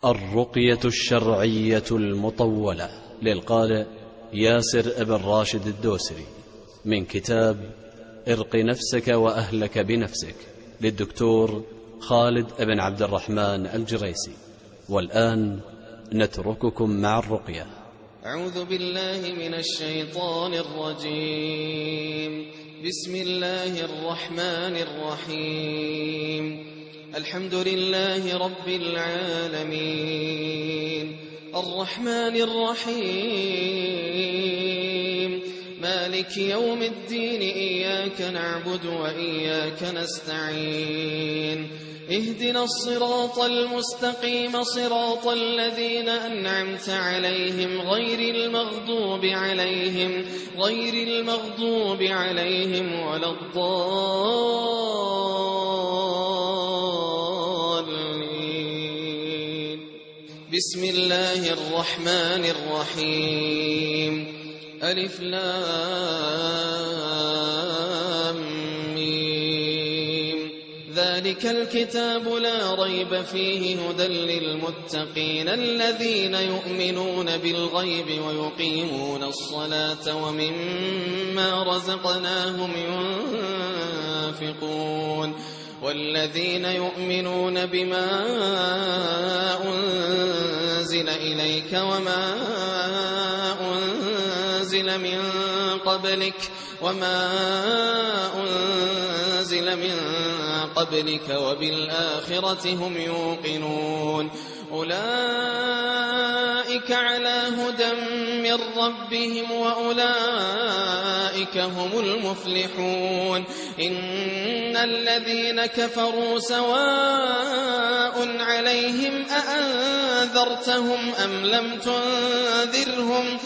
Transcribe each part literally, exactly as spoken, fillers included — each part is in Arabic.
الرقية الشرعية المطولة للقارئ ياسر بن راشد الدوسري، من كتاب ارق نفسك وأهلك بنفسك للدكتور خالد بن عبد الرحمن الجريسي. والآن نترككم مع الرقية. أعوذ بالله من الشيطان الرجيم. بسم الله الرحمن الرحيم. الحمد لله رب العالمين، الرحمن الرحيم، مالك يوم الدين، إياك نعبد وإياك نستعين، اهدنا الصراط المستقيم، صراط الذين أنعمت عليهم غير المغضوب عليهم غير المغضوب عليهم ولا الضالين. بسم الله الرحمن الرحيم. ألف لام ميم. ذلك الكتاب لا ريب فيه هدى للمتقين الذين يؤمنون بالغيب ويقيمون الصلاة ومما رزقناهم ينفقون والذين يؤمنون بما أنزل إليك وما أنزل من قبلك وما أنزل من قبلك وبالآخرة هم يوقنون. أولئك على هدى من ربهم وأولئك هم المفلحون. إن الذين كفروا سواء عليهم أأنذرتهم أم لم تنذرهم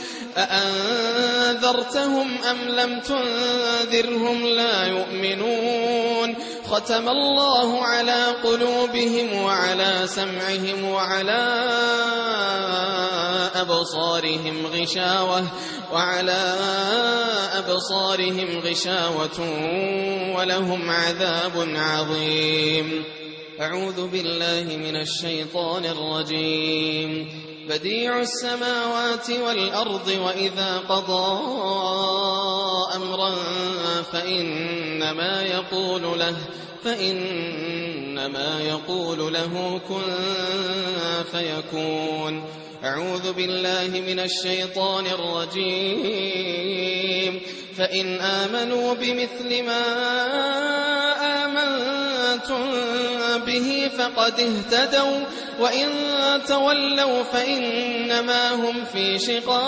أأنذرتهم أم لم تنذرهم لا يؤمنون. ختم الله على قلوبهم وعلى سمعهم وعلى أبصارهم غشاوة وعلى أبصارهم غشاوة ولهم عذاب عظيم. أعوذ بالله من الشيطان الرجيم. بديع السماوات والأرض، وإذا قضى أمرا فإنما يقول له فإنما يقول له كن فيكون. أعوذ بالله من الشيطان الرجيم. فإن آمنوا بمثل ما آمنتم به فقد اهتدوا، وإن تولوا فإنما هم في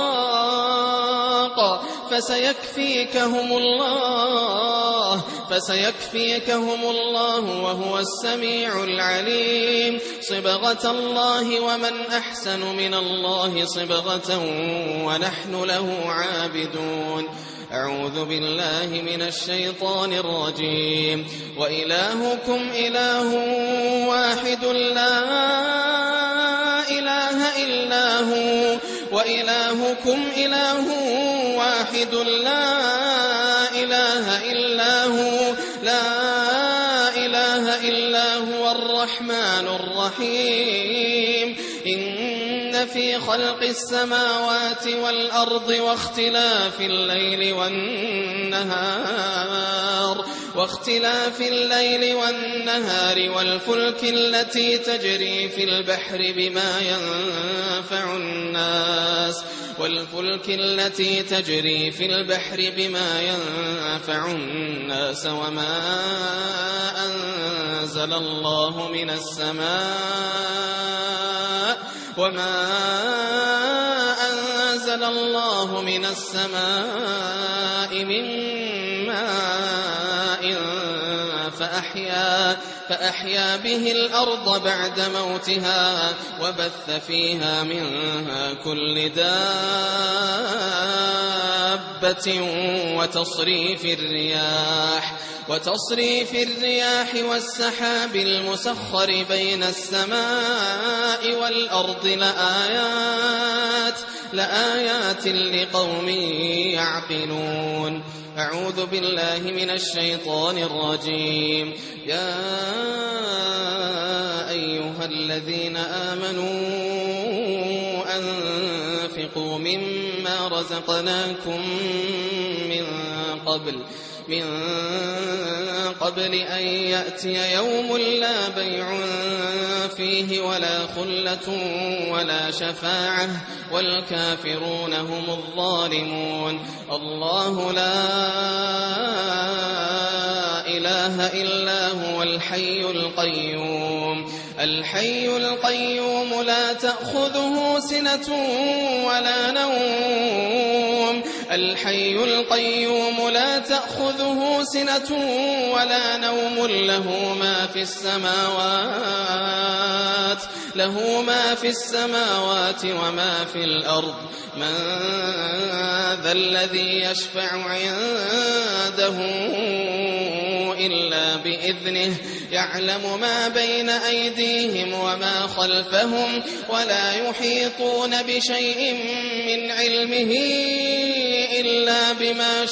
شقاق فسيكفيكهم الله فسيكفيكهم الله وهو السميع العليم. صبغة الله، ومن أحسن من الله صبغة ونحن له عابدون. أعوذ بالله من الشيطان الرجيم. وإلهكم إله واحد لا إله إلا هو وإلهكم إله واحد لا إله إلا هو لا إله إلا هو الرحمن الرحيم. إن في خلق السماوات والأرض واختلاف الليل والنهار واختلاف الليل والنهار والفلك التي تجري في البحر بما ينفع الناس والفلك التي تجري في البحر بما ينفع الناس وما أنزل الله من السماء وما أنزل الله من السماء من ماء فأحيا فأحيا به الأرض بعد موتها وبث فيها من كل دابة وتصريف الرياح وتصريف الرياح والسحاب المسخر بين السماء والأرض لآيات لآيات لقوم يعقلون. أعوذ بالله من الشيطان الرجيم. يا أيها أيها الذين آمنوا أنفقوا مما رزقناكم من قبل من قبل أن يأتي يوم لا بيع فيه ولا خلة ولا شفاعة والكافرون هم الظالمون. الله لا إله إلا هو الحي القيوم الحي القيوم لا تأخذه سنة ولا نوم الحي القيوم لا تأخذه سنة ولا نوم له ما في السماوات له ما في السماوات وما في الأرض. من ذا الذي يشفع عنده إلا بإذنه يعلم ما بين أيديهم وما خلفهم ولا يحيطون بشيء من علمه إلا بما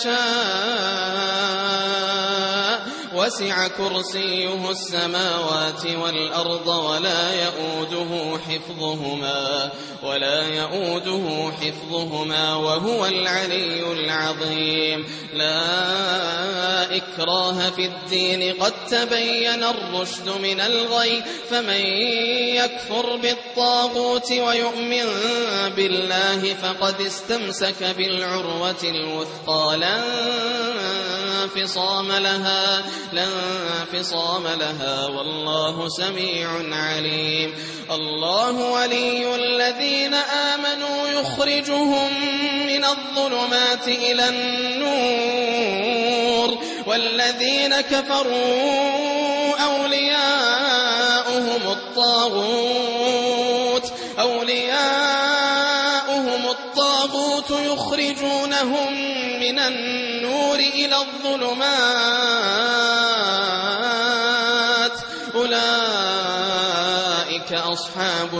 شاء وسع كرسيه السماوات والأرض ولا يؤوده حفظهما ولا يؤوده حفظهما وهو العلي العظيم. لا إكراه في الدين قد تبين الرشد من الغي فمن يكفر بالطاغوت ويؤمن بالله فقد استمسك بالعروة الوثقى لا انفصام لها لا انفصام لها والله سميع عليم. الله ولي الذين آمنوا يخرجهم من الظلمات إلى النور والذين كفروا أولياؤهم الطاغوت أولياؤهم الطاغوت يخرجونهم من النور إلى الظلمات أولئك أصحاب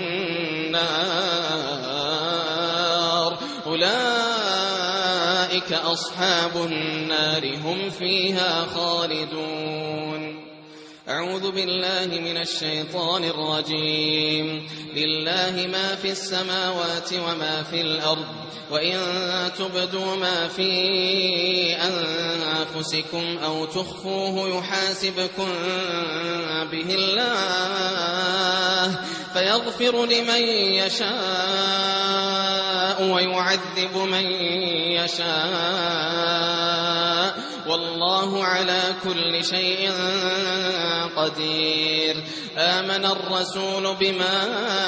النار أولئك أصحاب النار هم فيها خالدون. أعوذ بالله من الشيطان الرجيم. لله ما في السماوات وما في الأرض وإن تبدوا ما في أنفسكم أو تخفوه يحاسبكم به الله فيغفر لمن يشاء ويعذب من يشاء والله على كل شيء قدير. آمن الرسول بما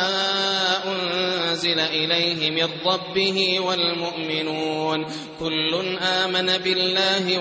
أنزل إليه من ربه والمؤمنون كل آمن بالله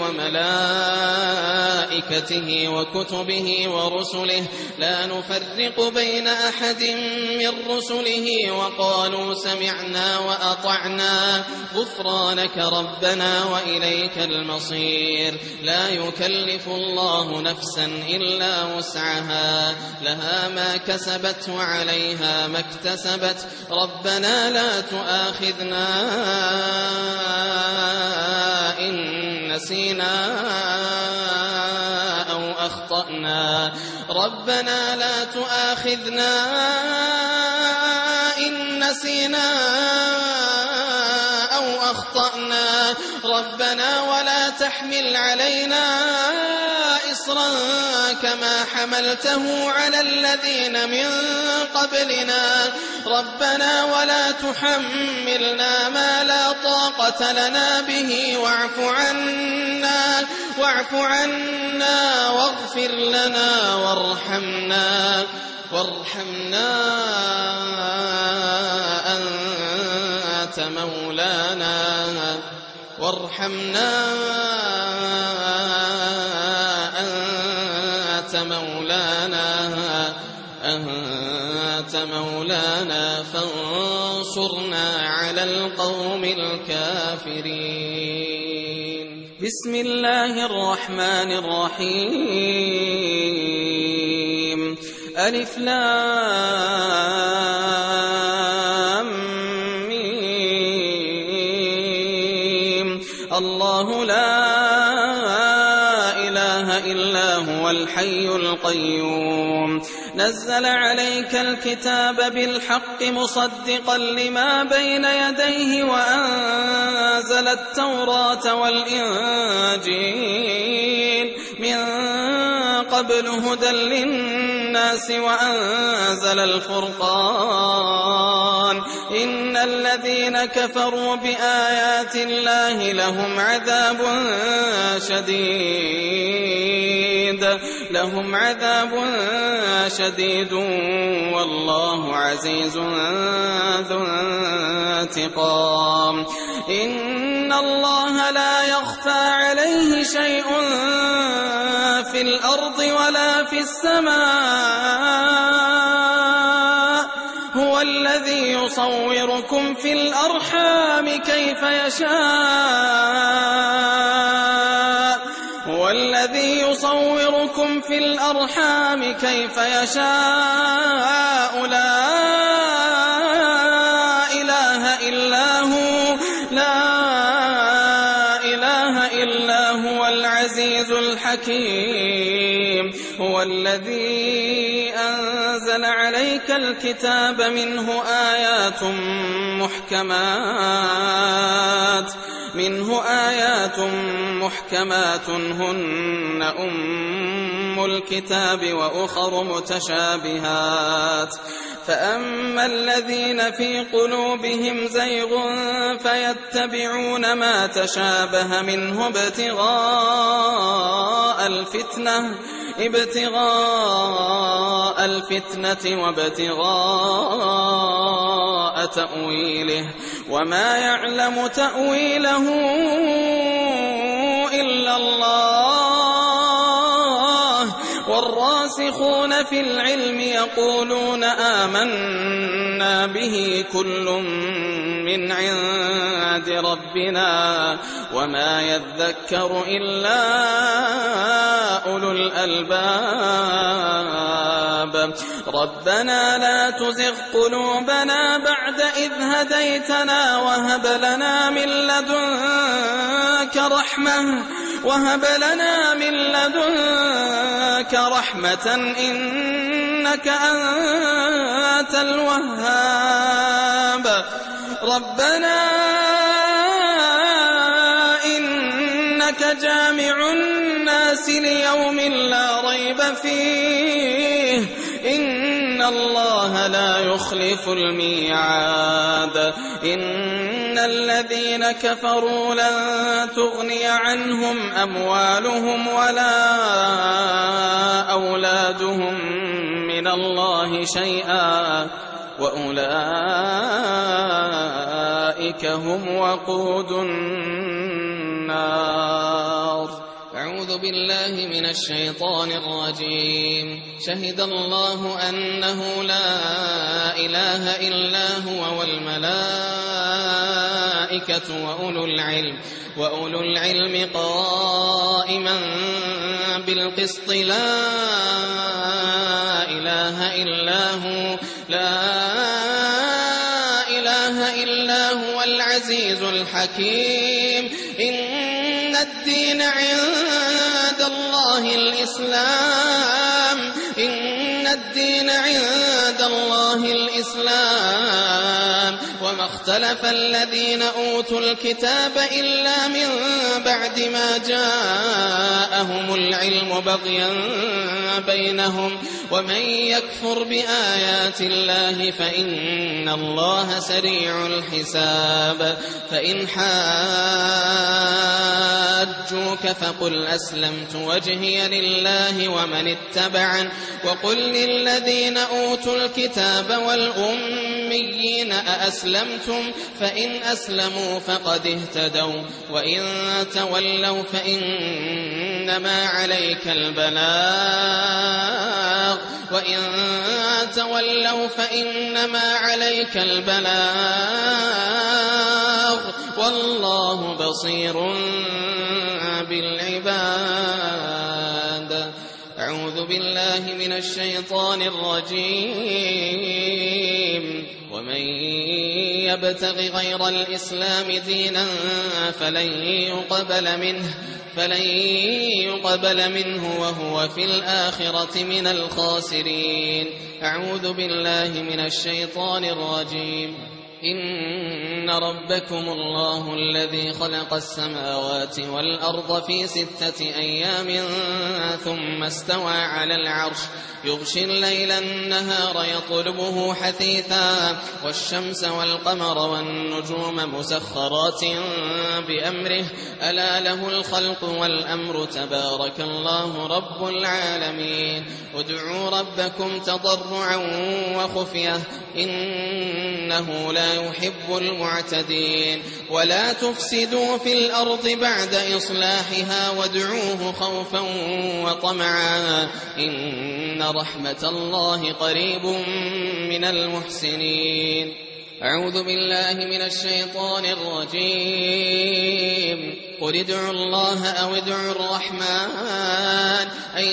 وملائكته وكتبه ورسله لا نفرق بين أحد من رسله وقالوا سمعنا وأطعنا غفرانك ربنا وإليك المصير. لا يكلف الله نفسا إلا وسعها لها ما كسبت وعليها ما اكتسبت ربنا لا تؤاخذنا إن نسينا أو أخطأنا ربنا لا تؤاخذنا إن نسينا أو أخطأنا ربنا ولا تحمل علينا إصرا كما حملته على الذين من قبلنا ربنا ولا تحملنا ما لا طاقة لنا به واعف عنا واعف عنا واغفر لنا وارحمنا وارحمنا أنت مولانا وارحمنا أنت مولانا أنت مولانا فانصرنا على القوم الكافرين. بسم الله الرحمن الرحيم. ألف لام ميم. الله لا إله إلا هو هو الحي القيوم نزل عليك الكتاب بالحق مصدقا لما بين يديه وأنزل التوراة والإنجيل من قبل هدى للناس وأنزل الفرقان إن الذين كفروا بآيات الله لهم عذاب شديد لهم عذاب شديد والله عزيز ذو انتقام إن الله لا يخفى عليه شيء في الأرض ولا في السماء هو الذي يصوركم في الأرحام كيف يشاء هو الذي يصوركم في الأرحام كيف يشاء لا إله إلا هو لا إله إلا هو العزيز الحكيم هو الذي أنزل عليك الكتاب منه آيات محكمات منه آيات محكمات هن أم الكتاب وأخر متشابهات فأما الذين في قلوبهم زيغ فيتبعون ما تشابه منه ابتغاء الفتنة ابتغاء الفتنة وابتغاء تأويله وما يعلم تأويله إلا الله والراسخون في العلم يقولون آمنا به كل من عند ربنا وما يذكر إلا أولو الألباب ربنا لا تزغ قلوبنا بعد إذ هديتنا وهب لنا من لدنك رحمة وهب لنا من لدنك رحمة إنك أنت الوهاب ربنا إنك جامع الناس ليوم لا ريب فيه إن الله لا يخلف الميعاد إن الذين كفروا لن تغني عنهم أموالهم ولا أولادهم من الله شيئا وأولئك هم وقود النار أعوذ بالله من الشيطان الرجيم شهد الله أنه لا إله إلا هو والملائكة وأولو العلم وأولو العلم قائما بالقسط لا إله إلا هو لا إله إلا هو العزيز الحكيم إن الدين عند الله الإسلام إن الدين عند الله الإسلام وما اختلف الذين أوتوا الكتاب إلا من بعد ما جاءهم العلم بغيا بينهم ومن يكفر بآيات الله فإن الله سريع الحساب فإن حاجوك فقل أسلمت وجهي لله ومن اتبعن وقل للذين أوتوا الكتاب والأميين أأسلمتم فإن أسلموا فقد اهتدوا وإن تولوا فإنما عليك البلاغ وإن تولوا فإنما عليك البلاغ والله بصير بالعباد أعوذ بالله من الشيطان الرجيم ومن يبتغ غير الإسلام دينا فلن يقبل منه فلن يقبل منه وهو في الآخرة من الخاسرين. أعوذ بالله من الشيطان الرجيم. إن ربكم الله الذي خلق السماوات والأرض في ستة أيام ثم استوى على العرش يغشي الليل النهار يطلبه حثيثا والشمس والقمر والنجوم مسخرات بأمره ألا له الخلق والأمر تبارك الله رب العالمين. ادعوا ربكم تضرعا وخفية إنه لا يحب المعتدين. ولا تفسدوا في الأرض بعد إصلاحها وادعوه خوفا وطمعا إن رحمة الله قريب من المحسنين. أعوذ بالله من الشيطان الرجيم. قل ادعوا الله أو ادعوا الرحمن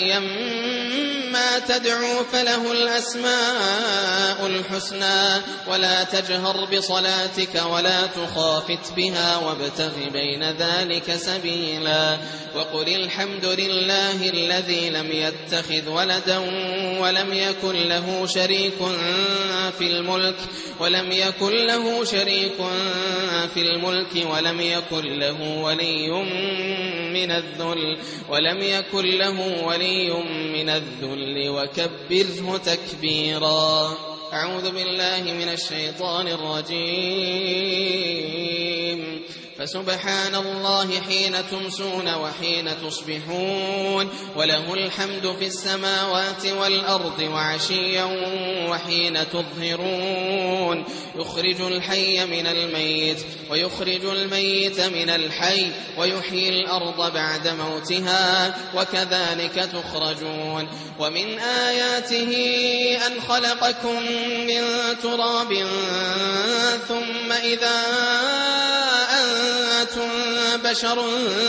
أيما تدعوا فله الأسماء الحسنى ولا تجهر بصلاتك ولا تخافت بها وابتغ بين ذلك سبيلا. وقل الحمد لله الذي لم يتخذ ولدا ولم يكن له شريك في الملك ولم يكن له شريك في الملك ولم يكن له ولي من الذل ولم يكن له ولي من الذل وكبره تكبيرا. أعوذ بالله من الشيطان الرجيم. فسبحان الله حين تمسون وحين تصبحون وله الحمد في السماوات والأرض وعشيا وحين تظهرون. يخرج الحي من الميت ويخرج الميت من الحي ويحيي الأرض بعد موتها وكذلك تخرجون. ومن آياته أن خلقكم من تراب ثم إذا أنتم بشر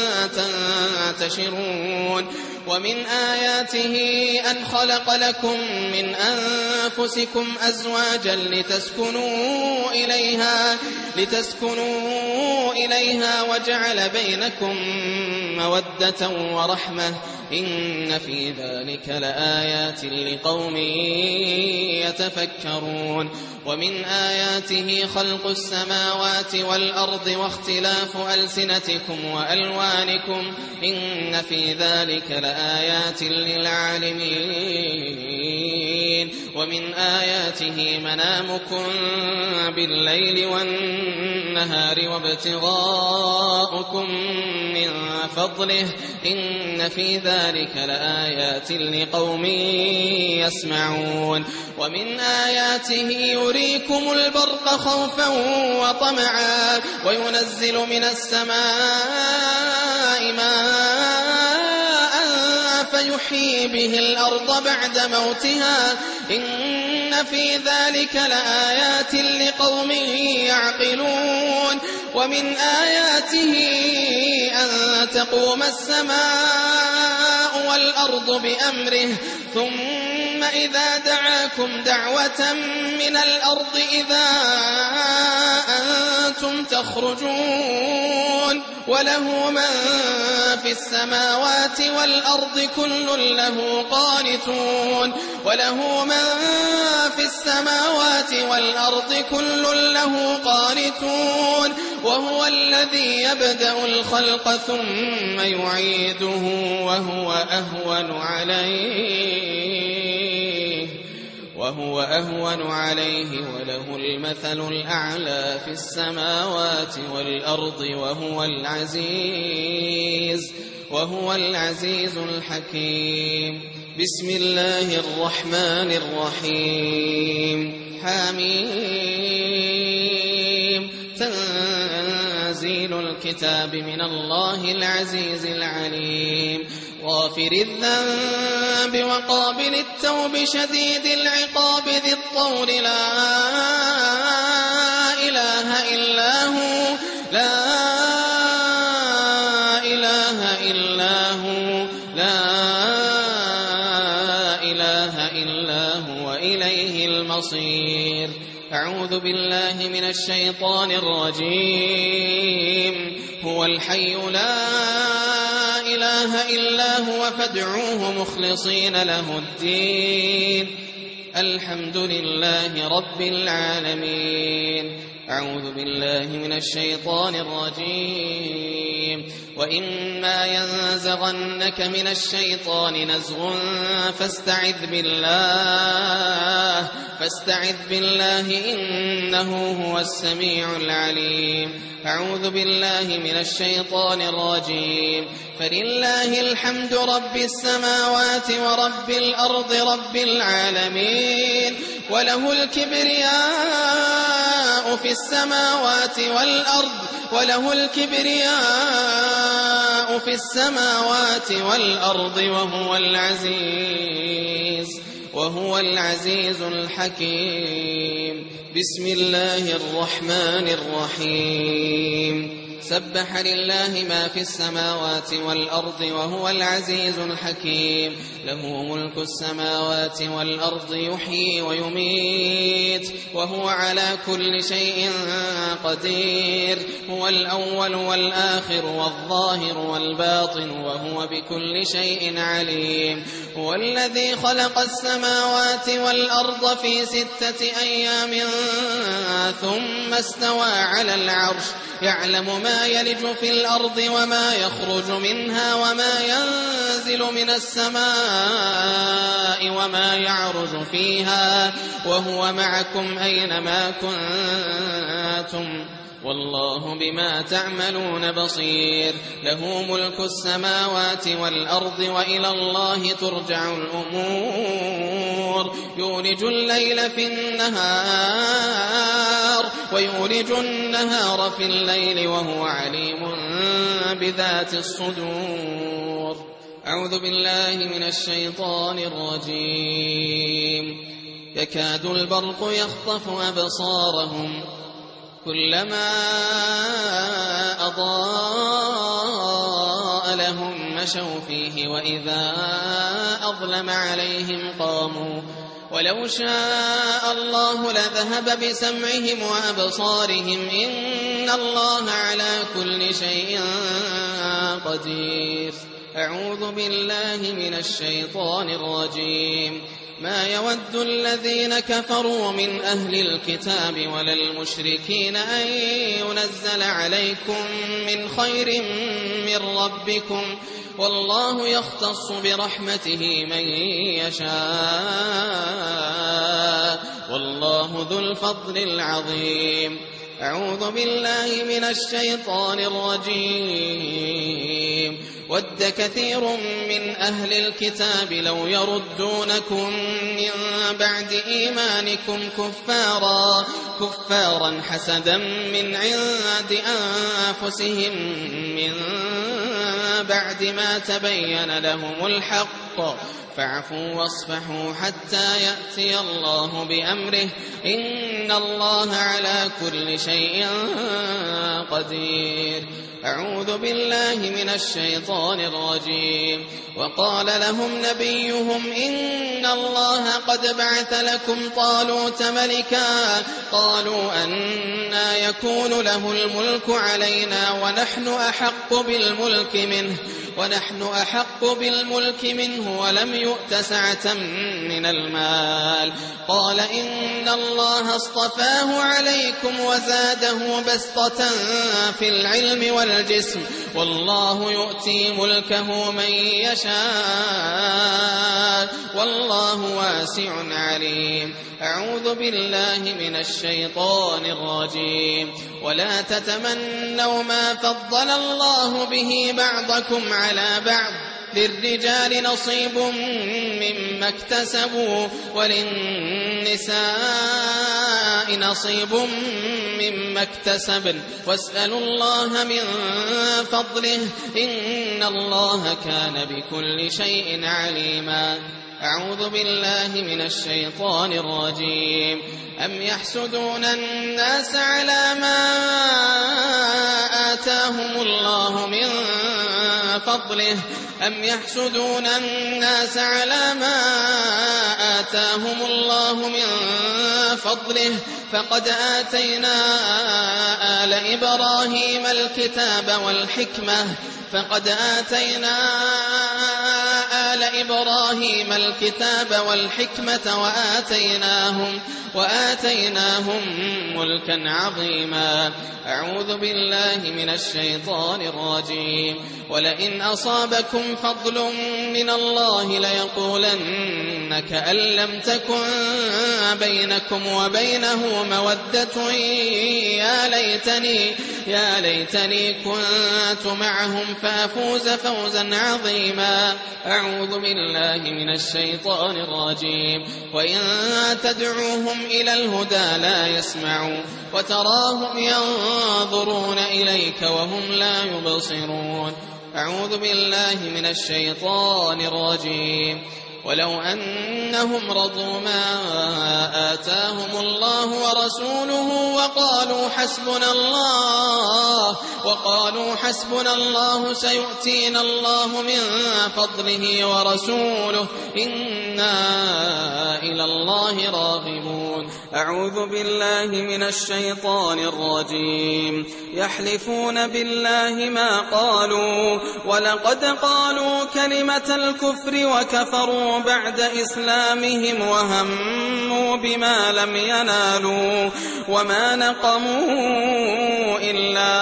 تنتشرون. ومن آياته أن خلق لكم من أنفسكم أزواجا لتسكنوا إليها لتسكنوا إليها وجعل بينكم مودة ورحمة إن في ذلك لآيات لقوم يتفكرون. ومن آياته خلق السماوات والأرض واختلاف ألسنتكم وألوانكم إن في ذلك لآيات للعالمين. ومن آياته منامكم بالليل والنهار وابتغاؤكم من فضله إن في ذلك لآيات لقوم يسمعون. ومن آياته يريكم البرق خوفا وطمعا وينزل من السماء ماء فيحيي به الأرض بعد موتها إن في ذلك لآيات لقوم يعقلون. ومن آياته أن تقوم السماء والأرض بأمره ثم إذا دعاكم دعوة من الأرض إذا أنتم تخرجون. وله من في السماوات والأرض كل له قانتون. وله من في السماوات والأرض كل له قانتون. وهو الذي يبدأ الخلق ثم يعيده وهو أهون عليه وهو أهون عليه وله المثل الأعلى في السماوات والأرض وهو العزيز وهو العزيز الحكيم. بسم الله الرحمن الرحيم. حميم. تنزيل الكتاب من الله العزيز العليم. غافر الذنب وقابل التوب شديد العقاب ذي الطول لا إله إلا هو لا إله إلا هو لا إله إلا هو إليه المصير. أعوذ بالله من الشيطان الرجيم هو الحي لا إله إلا هو فادعوه مخلصين له الدين الحمد لله رب العالمين. أعوذ بالله من الشيطان الرجيم وإما ينزغنك من الشيطان نزغ فاستعذ بالله فاستعذ بالله إنه هو السميع العليم. أعوذ بالله من الشيطان الرجيم فلله الحمد رب السماوات ورب الأرض رب العالمين وله الكبرياء في السماوات والأرض وله الكبرياء في السماوات والأرض وهو العزيز وهو العزيز الحكيم. بسم الله الرحمن الرحيم سبح لله ما في السماوات والأرض وهو العزيز الحكيم. له ملك السماوات والأرض يحيي ويميت وهو على كل شيء قدير. هو الأول والآخر والظاهر والباطن وهو بكل شيء عليم. هو الذي خلق السماوات والأرض في ستة أيام ثم استوى على العرش يعلم ما يلج في الأرض وما يخرج منها وما ينزل من السماء وما يعرج فيها وهو معكم أينما كنتم والله بما تعملون بصير. له ملك السماوات والأرض وإلى الله ترجع الأمور. يولج الليل في النهار ويولج النهار في الليل وهو عليم بذات الصدور. أعوذ بالله من الشيطان الرجيم يكاد البرق يخطف أبصارهم كلما أضاء لهم مشوا فيه وإذا أظلم عليهم قاموا ولو شاء الله لذهب بسمعهم وأبصارهم إن الله على كل شيء قدير. أعوذ بالله من الشيطان الرجيم ما يود الذين كفروا من أهل الكتاب ولا المشركين أن ينزل عليكم من خير من ربكم والله يختص برحمته من يشاء والله ذو الفضل العظيم. أعوذ بالله من الشيطان الرجيم ود كثير من أهل الكتاب لو يردونكم من بعد إيمانكم كفارا كفارا حسدا من عند أنفسهم من بعد ما تبين لهم الحق فاعفوا واصفحوا حتى يأتي الله بأمره إن الله على كل شيء قدير. أعوذ بالله من الشيطان الرجيم وقال لهم نبيهم إن الله قد بعث لكم طالوت ملكا قالوا أنى يكون له الملك علينا ونحن أحق بالملك منه ونحن أحق بالملك منه ولم يؤت سعة من المال قال إن الله اصطفاه عليكم وزاده بسطة في العلم والجسم والله يؤتي ملكه من يشاء والله واسع عليم. أعوذ بالله من الشيطان الرجيم ولا تتمنوا ما فضل الله به بعضكم على بعض للرجال نصيب مما اكتسبوا وللنساء نصيب مما اكتسبن واسألوا الله من فضله إن الله كان بكل شيء عليما. أعوذ بالله من الشيطان الرجيم أم يحسدون الناس على ما آتاهم الله من فضله أم يحسدون الناس على ما آتاهم الله من فضله فقد آتينا آل إبراهيم الكتاب والحكمة فقد آتينا آل إبراهيم الكتاب والحكمة وآتيناهم وآتيناهم ملكا عظيما. أعوذ بالله من الشيطان الرجيم. ولئن أصابكم فضل من الله ليقولن كأن لم تكن بينكم وبينه مودة يا ليتني يا ليتني كنت معهم فأفوز فوزا عظيما. أعوذ بالله من الشيطان الرجيم. وإن تدعوهم إلى الهدى لا يسمعوا وتراهم ينظرون إليك وهم لا يبصرون. أعوذ بالله من الشيطان الرجيم. ولو أنهم رضوا ما آتاهم الله ورسوله وقالوا حسبنا الله وقالوا حسبنا الله سيؤتينا الله من فضله ورسوله إنا إلى الله راغبون. أعوذ بالله من الشيطان الرجيم. يحلفون بالله ما قالوا ولقد قالوا كلمة الكفر وكفروا بعد إسلامهم وهموا بما لم ينالوا وما نقموا إلا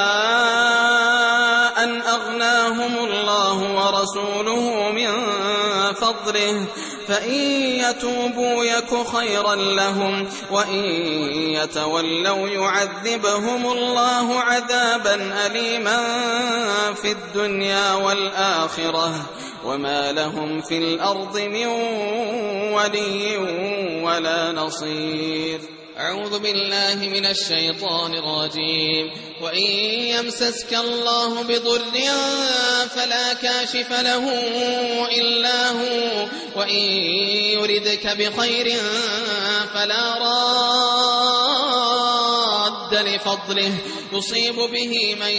أن أغناهم الله ورسوله من فضله فإن يتوبوا يك خيرا لهم وإن يتولوا يعذبهم الله عذابا أليما في الدنيا والآخرة وما لهم في الأرض من ولي ولا نصير. أعوذ بالله من الشيطان الرجيم. وإن يمسسك الله بضر فلا كاشف له إلا هو وإن يردك بخير فلا راد لفضله يصيب به من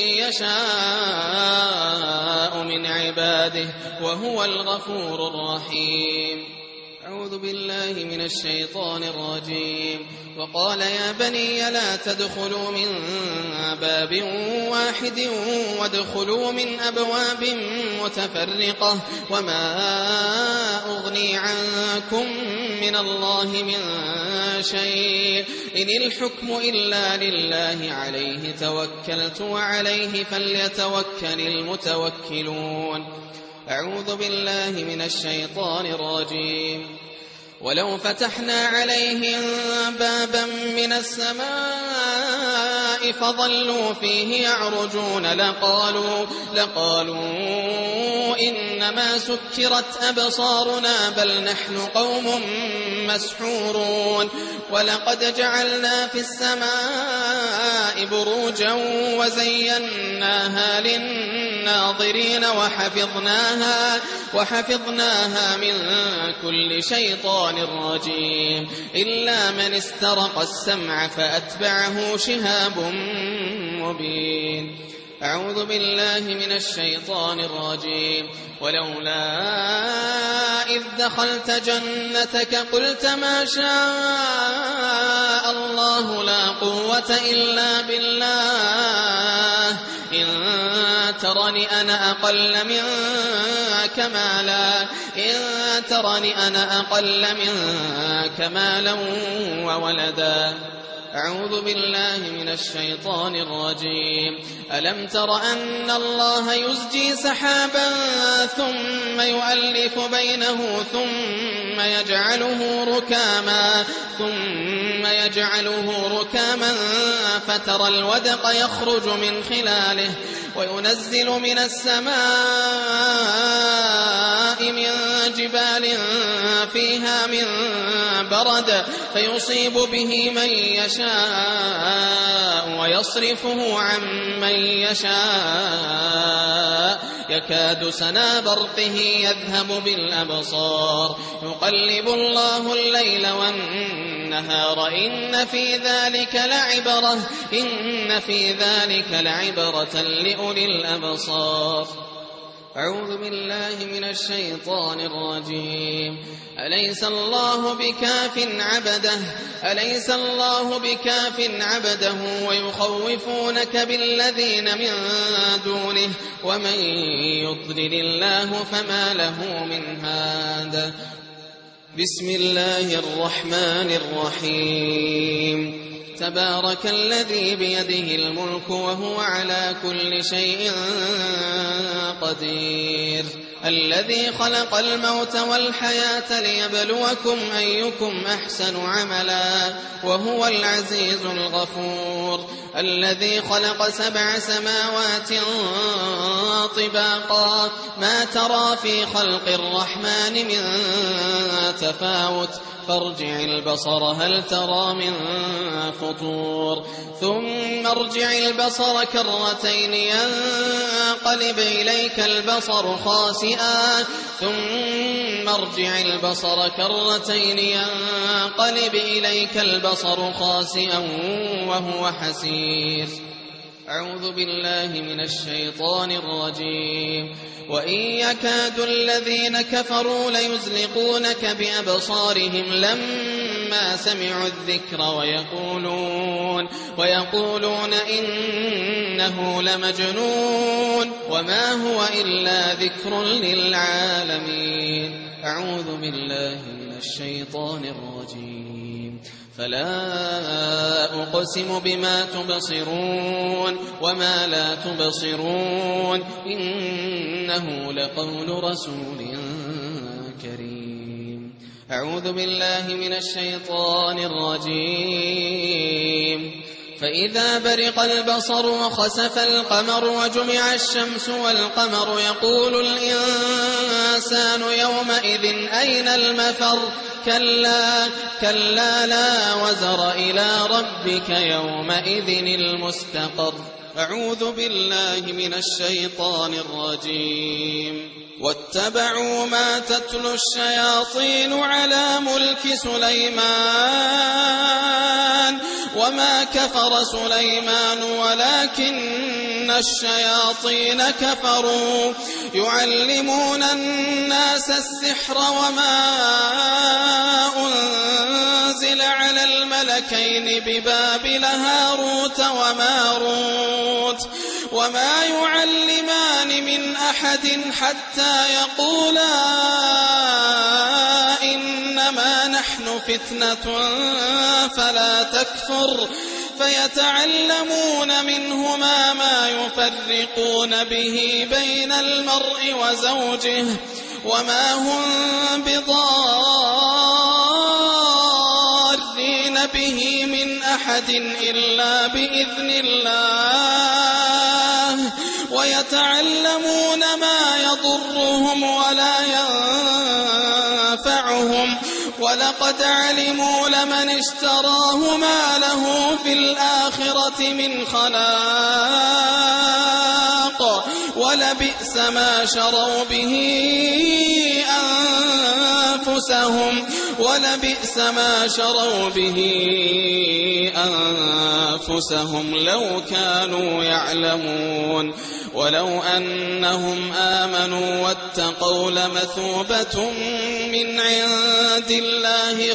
يشاء من عباده وهو الغفور الرحيم. أعوذ بالله من الشيطان الرجيم. وقال يا بني لا تدخلوا من باب واحد وادخلوا من أبواب متفرقة وما أغني عنكم من الله من شيء إن الحكم إلا لله عليه توكلت وعليه فليتوكل المتوكلون. أعوذ بالله من الشيطان الرجيم. ولو فتحنا عليهم بابا من السماء فظلوا فيه يعرجون لقالوا, لقالوا إنما سكرت أبصارنا بل نحن قوم مسحورون. ولقد جعلنا في السماء بروجا وزيناها للناظرين وحفظناها, وحفظناها من كل شيطان الرجيم إلا من استرق السمع فأتبعه شهاب مبين. أعوذ بالله من الشيطان الرجيم. ولولا إذ دخلت جنتك قلت ما شاء الله لا قوة إلا بالله إن ترني أنا أقل منك مالا إن ترني أنا أقل منك مالا وولدا. أعوذ بالله من الشيطان الرجيم. ألم تر أن الله يزجي سحابا ثم يؤلف بينه ثم يجعله ركاما ثم يجعله ركاما فترى الودق يخرج من خلاله وينزل من السماء من جبال فيها من برد فيصيب به من يشاء ويصرفه عن من يشاء يكاد سنا برقه يذهب بالأبصار يقلب الله الليل والنهار إن في ذلك لعبرة إن في ذلك لعبرة لأولي الأبصار. أعوذ بالله من الشيطان الرجيم. أليس الله بكاف عبده أليس الله بكاف عبده ويخوفونك بالذين من دونه ومن يضلل الله فما له من هاد. بسم الله الرحمن الرحيم. تبارك الذي بيده الملك وهو على كل شيء قدير. الذي خلق الموت والحياة ليبلوكم أيكم أحسن عملا وهو العزيز الغفور. الذي خلق سبع سماوات طباقا ما ترى في خلق الرحمن من تفاوت فارجع البصر هل ترى من فطور ثم ارجع البصر كرتين ينقلب إليك البصر خاسئا ثم ارجع البصر كرتين ينقلب إليك البصر خاسئا وهو حسير. أعوذ بالله من الشيطان الرجيم. وإن يكاد الذين كفروا ليزلقونك بأبصارهم لما سمعوا الذكر ويقولون, ويقولون إنه لمجنون وما هو إلا ذكر للعالمين. أعوذ بالله من الشيطان الرجيم. فلا أقسم بما تبصرون وما لا تبصرون إنه لقول رسول كريم. أعوذ بالله من الشيطان الرجيم. فإذا برق البصر وخسف القمر وجمع الشمس والقمر يقول الإنسان يومئذ أين المفر كلا كلا لا وزر إلى ربك يومئذ المستقر. أعوذ بالله من الشيطان الرجيم. واتبعوا ما تتلو الشياطين على ملك سليمان وما كفر سليمان ولكن الشياطين كفروا يعلمون الناس السحر وما أنزل على الملكين ببابل هاروت وماروت وما يعلمان من أحد حتى يقولا إنما نحن فتنة فلا تكفر فيتعلمون منهما ما يفرقون به بين المرء وزوجه وما هم بضارين به من أحد إلا بإذن الله ويتعلمون ما يضرهم ولا ينفعهم ولقد علموا لمن اشتراه ما له في الآخرة من خلاق ولبئس ما شروا به أنفسهم ولبئس ما شروا به أنفسهم لو كانوا يعلمون. ولو أنهم آمنوا واتقوا لمثوبة من عند الله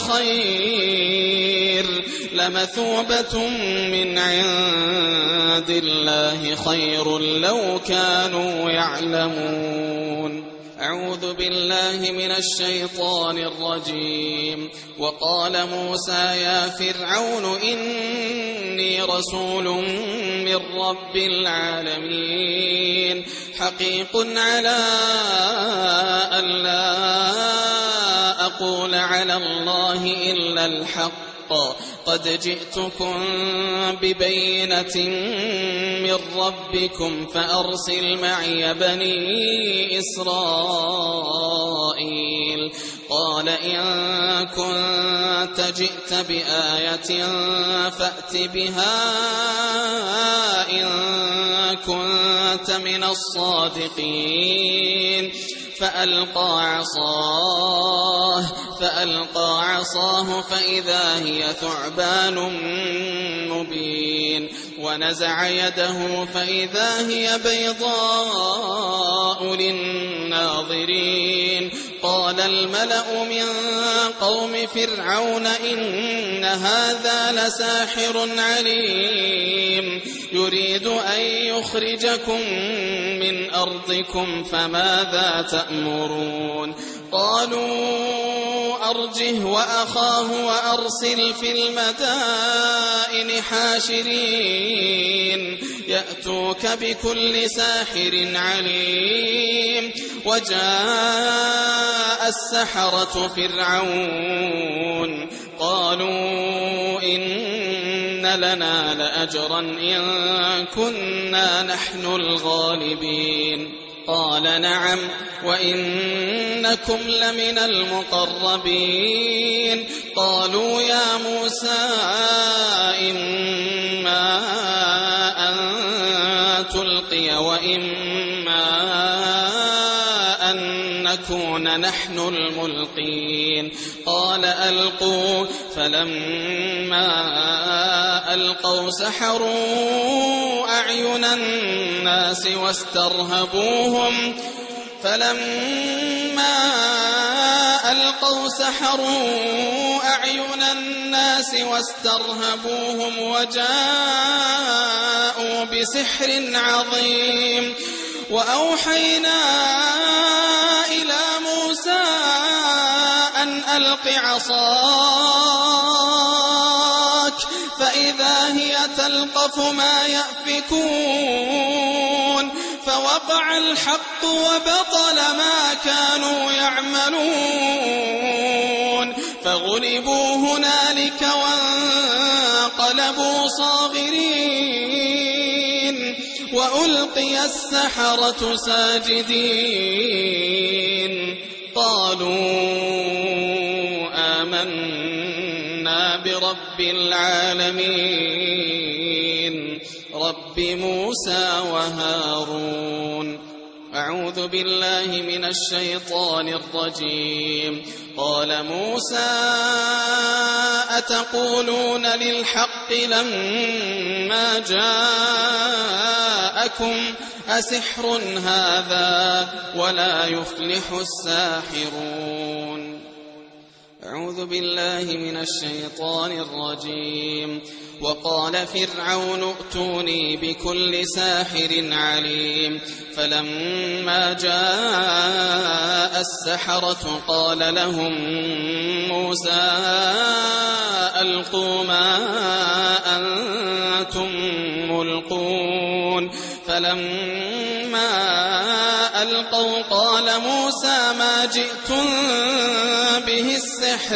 خير لمثوبة من عند الله خير لو كانوا يعلمون. أعوذ بالله من الشيطان الرجيم. وقال موسى يا فرعون إني رسول من رب العالمين حقيق على ألا أقول على الله إلا الحق قد جئتكم ببينة من ربكم فأرسل معي بني إسرائيل. قال إن كنت جئت بآية فأت بها إن كنت من الصادقين. فألقى عصاه فألقى عصاه فإذا هي ثعبان مبين ونزع يده فإذا هي بيضاء للناظرين قال الملأ من قوم فرعون إن هذا لساحر عليم يريد أن يخرجكم من أرضكم فماذا تأمرون قالوا أرجه وأخاه وأرسل في المدائن حاشرين يأتوك بكل ساحر عليم وجاء السحرة فرعون قالوا إن لنا لأجرا إن كنا نحن الغالبين قال نعم وإنكم لمن المقربين قالوا يا موسى إما أن تلقي وإما أن نكون نحن الملقين قال ألقوا فلما ألقوا سحروا أعين الناس واسترهبوهم فلما ألقوا سحروا أعين الناس واسترهبوهم وجاءوا بسحر عظيم وأوحينا إلى موسى أن ألق عصاك فإذا هي تلقف ما يأفكون فوقع الحق وبطل ما كانوا يعملون فغلبوا هنالك وانقلبوا صاغرين وألقي السحرة ساجدين قالوا آمنا برب العالمين رب موسى وهارون أعوذ بالله من الشيطان الرجيم قال موسى أتقولون للحق لما جاءكم أسحر هذا ولا يفلح الساحرون أعوذ بالله من الشيطان الرجيم وقال فرعون ائتوني بكل ساحر عليم فلما جاء السحرة قال لهم موسى ألقوا ما أنتم ملقون فلما ألقوا قال موسى ما جئتم به السحر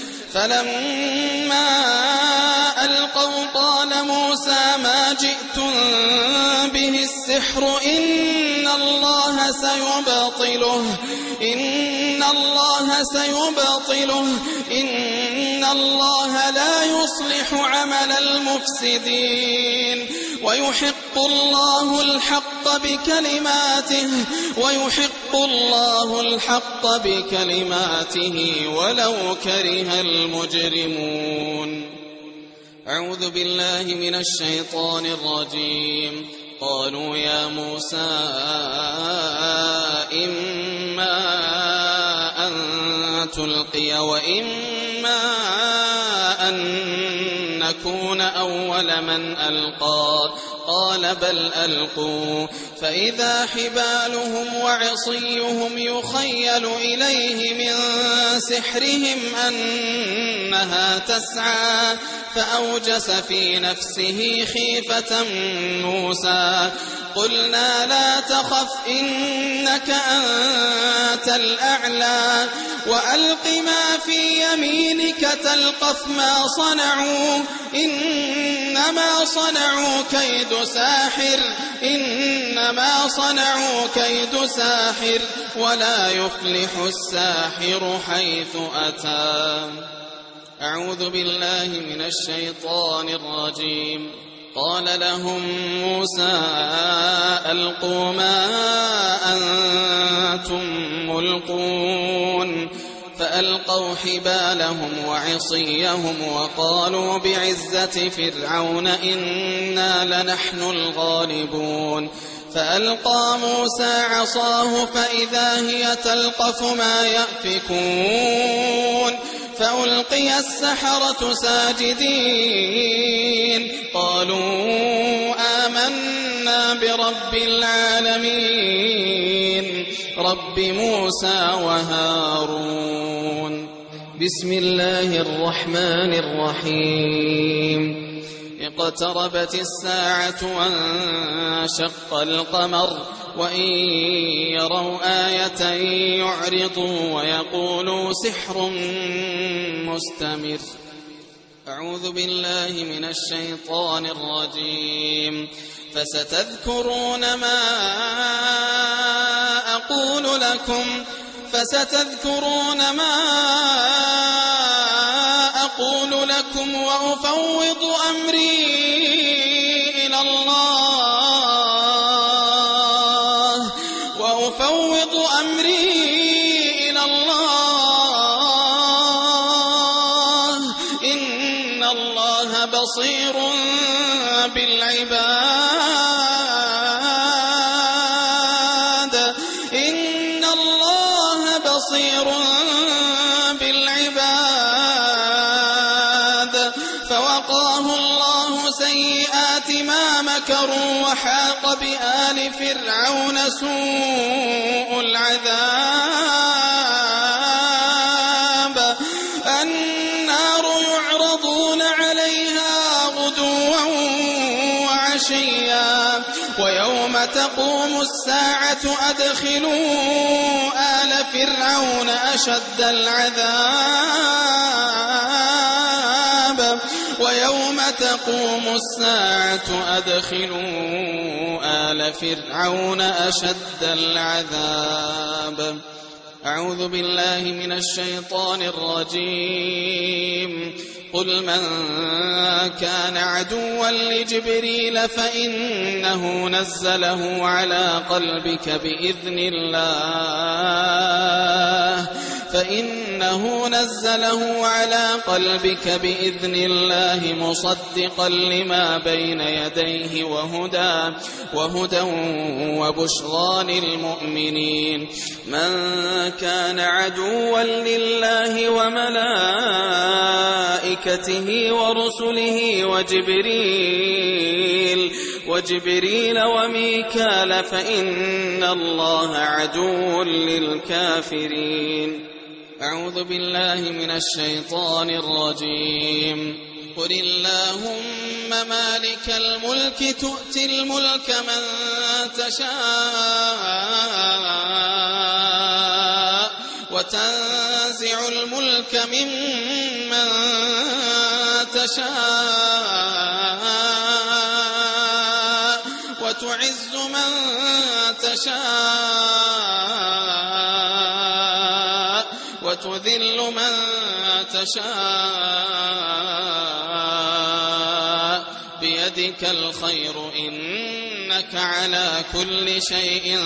فلما ألقوا قال موسى ما جئتم به السحر إن الله سيبطله إن الله سيبطله إن الله لا يصلح عمل المفسدين ويحق الله الحق بكلماته ويحق الله الحق بكلماته ولو كره المجرمون أعوذ بالله من الشيطان الرجيم قالوا يا موسى إما أن تلقي وإما أن نكون أول من ألقى قال بل ألقوا فإذا حبالهم وعصيهم يخيل إليه من سحرهم أنها تسعى فأوجس في نفسه خيفة موسى قلنا لا تخف إنك أنت الأعلى وألق ما في يمينك تلقف ما صنعوا إنما صنعوا كيد ساحر إنما صنعوا كيد ساحر ولا يفلح الساحر حيث أتى أعوذ بالله من الشيطان الرجيم قال لهم موسى ألقوا ما أنتم ملقون فألقوا حبالهم وعصيهم وقالوا بعزة فرعون إنا لنحن الغالبون فألقى موسى عصاه فإذا هي تلقف ما يأفكون فألقي السحرة ساجدين قالوا آمنا برب العالمين رب موسى وهارون. بسم الله الرحمن الرحيم. اقتربت الساعة وانشق القمر وإن يروا آية يعرضوا ويقولوا سحر مستمر. أعوذ بالله من الشيطان الرجيم. فستذكرون ما أقول لكم فستذكرون ما أقول لكم وأفوض أمري إلى الله وأفوض أمري إلى الله إن الله بصير بالعباد إن الله بصير بالعباد. فوقاه الله سيئات ما مكروا وحاق بآل فرعون سوء العذاب. النار يعرضون عليها غدوا وعشيا ويوم تقوم الساعة أدخلوا آل فرعون أشد العذاب ويوم تقوم الساعة أدخلوا آل فرعون أشد العذاب. أعوذ بالله من الشيطان الرجيم. قل من كان عدوا لجبريل فإنه نزله على قلبك بإذن الله فإنه نزله على قلبك بإذن الله مصدقا لما بين يديه وهدى وهدى وبشرى للمؤمنين. من كان عدوا لله وملائكته ورسله وجبريل وجبريل وميكال فإن الله عدو للكافرين. أعوذ بالله من الشيطان الرجيم. قل اللهم مالك الملك تؤتي الملك من تشاء وتنزع الملك ممن تشاء وتعز من تشاء وتذل من تشاء بيدك الخير إنك على كل شيء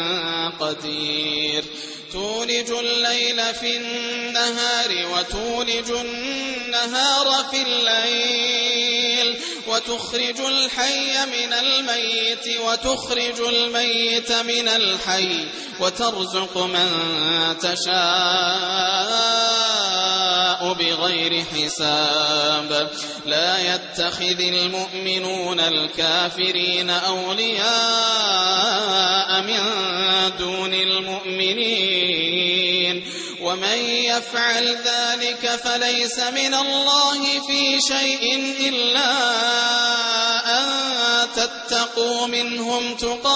قدير. تولج الليل في النهار وتولج النهار في الليل وتخرج الحي من الميت وتخرج الميت من الحي وترزق من تشاء بغير حساب. لا يتخذ المؤمنون الكافرين أولياء من دون المؤمنين ومن يفعل ذلك فليس من الله في شيء إلا أن تتقوا منهم